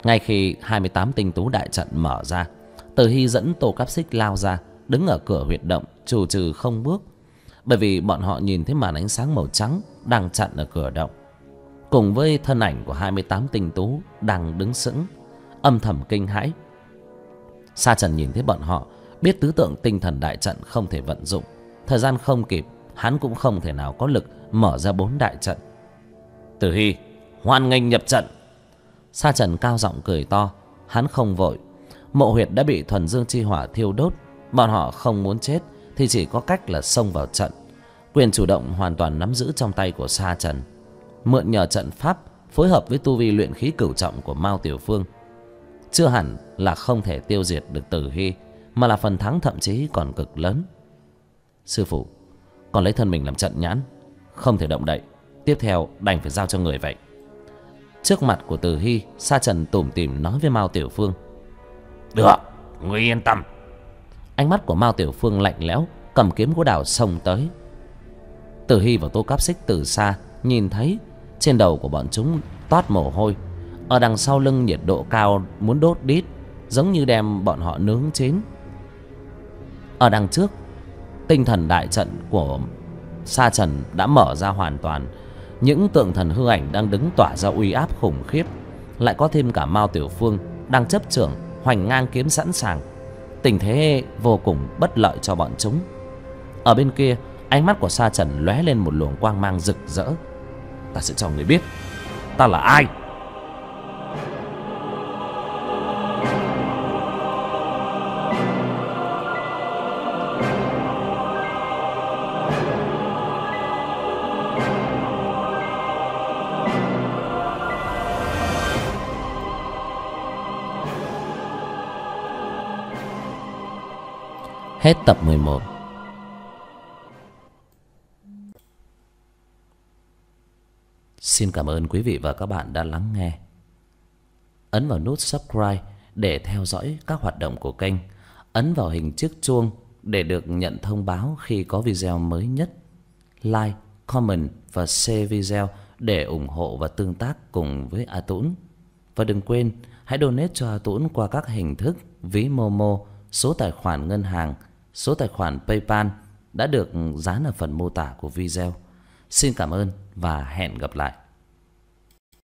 Ngay khi 28 tinh tú đại trận mở ra, Từ Hy dẫn Tô Cáp Xích lao ra, đứng ở cửa huyệt động trù trừ không bước, bởi vì bọn họ nhìn thấy màn ánh sáng màu trắng đang chặn ở cửa động, cùng với thân ảnh của 28 tinh tú đang đứng sững, âm thầm kinh hãi. Sa Trần nhìn thấy bọn họ, biết tứ tượng tinh thần đại trận không thể vận dụng, thời gian không kịp, hắn cũng không thể nào có lực mở ra 4 đại trận. Tử Hy, hoan nghênh nhập trận. Sa Trần cao giọng cười to. Hắn không vội. Mộ huyệt đã bị thuần dương chi hỏa thiêu đốt, bọn họ không muốn chết thì chỉ có cách là xông vào trận. Quyền chủ động hoàn toàn nắm giữ trong tay của Sa Trần, mượn nhờ trận pháp phối hợp với tu vi luyện khí cửu trọng của Mao Tiểu Phương. Chưa hẳn là không thể tiêu diệt được Tử Hy, mà là phần thắng thậm chí còn cực lớn. Sư phụ, còn lấy thân mình làm trận nhãn, không thể động đậy, tiếp theo đành phải giao cho người vậy. Trước mặt của Tử Hy, Sa Trần tủm tỉm nói với Mao Tiểu Phương. Được, ngươi yên tâm. Ánh mắt của Mao Tiểu Phương lạnh lẽo, cầm kiếm của đào xông tới. Tử Hy và Tô Cáp Xích từ xa nhìn thấy trên đầu của bọn chúng toát mồ hôi, ở đằng sau lưng nhiệt độ cao muốn đốt đít, giống như đem bọn họ nướng chín. Ở đằng trước, tinh thần đại trận của Sa Trần đã mở ra hoàn toàn. Những tượng thần hư ảnh đang đứng tỏa ra uy áp khủng khiếp, lại có thêm cả Mao Tiểu Phương đang chấp chưởng hoành ngang kiếm sẵn sàng. Tình thế vô cùng bất lợi cho bọn chúng. Ở bên kia, ánh mắt của Sa Trần lóe lên một luồng quang mang rực rỡ. Ta sẽ cho người biết ta là ai. Hết tập 11. Xin cảm ơn quý vị và các bạn đã lắng nghe. Ấn vào nút subscribe để theo dõi các hoạt động của kênh. Ấn vào hình chiếc chuông để được nhận thông báo khi có video mới nhất. Like, comment và share video để ủng hộ và tương tác cùng với A Tũng. Và đừng quên hãy donate cho A Tũng qua các hình thức ví Momo, số tài khoản ngân hàng, số tài khoản PayPal đã được dán ở phần mô tả của video. Xin cảm ơn và hẹn gặp lại.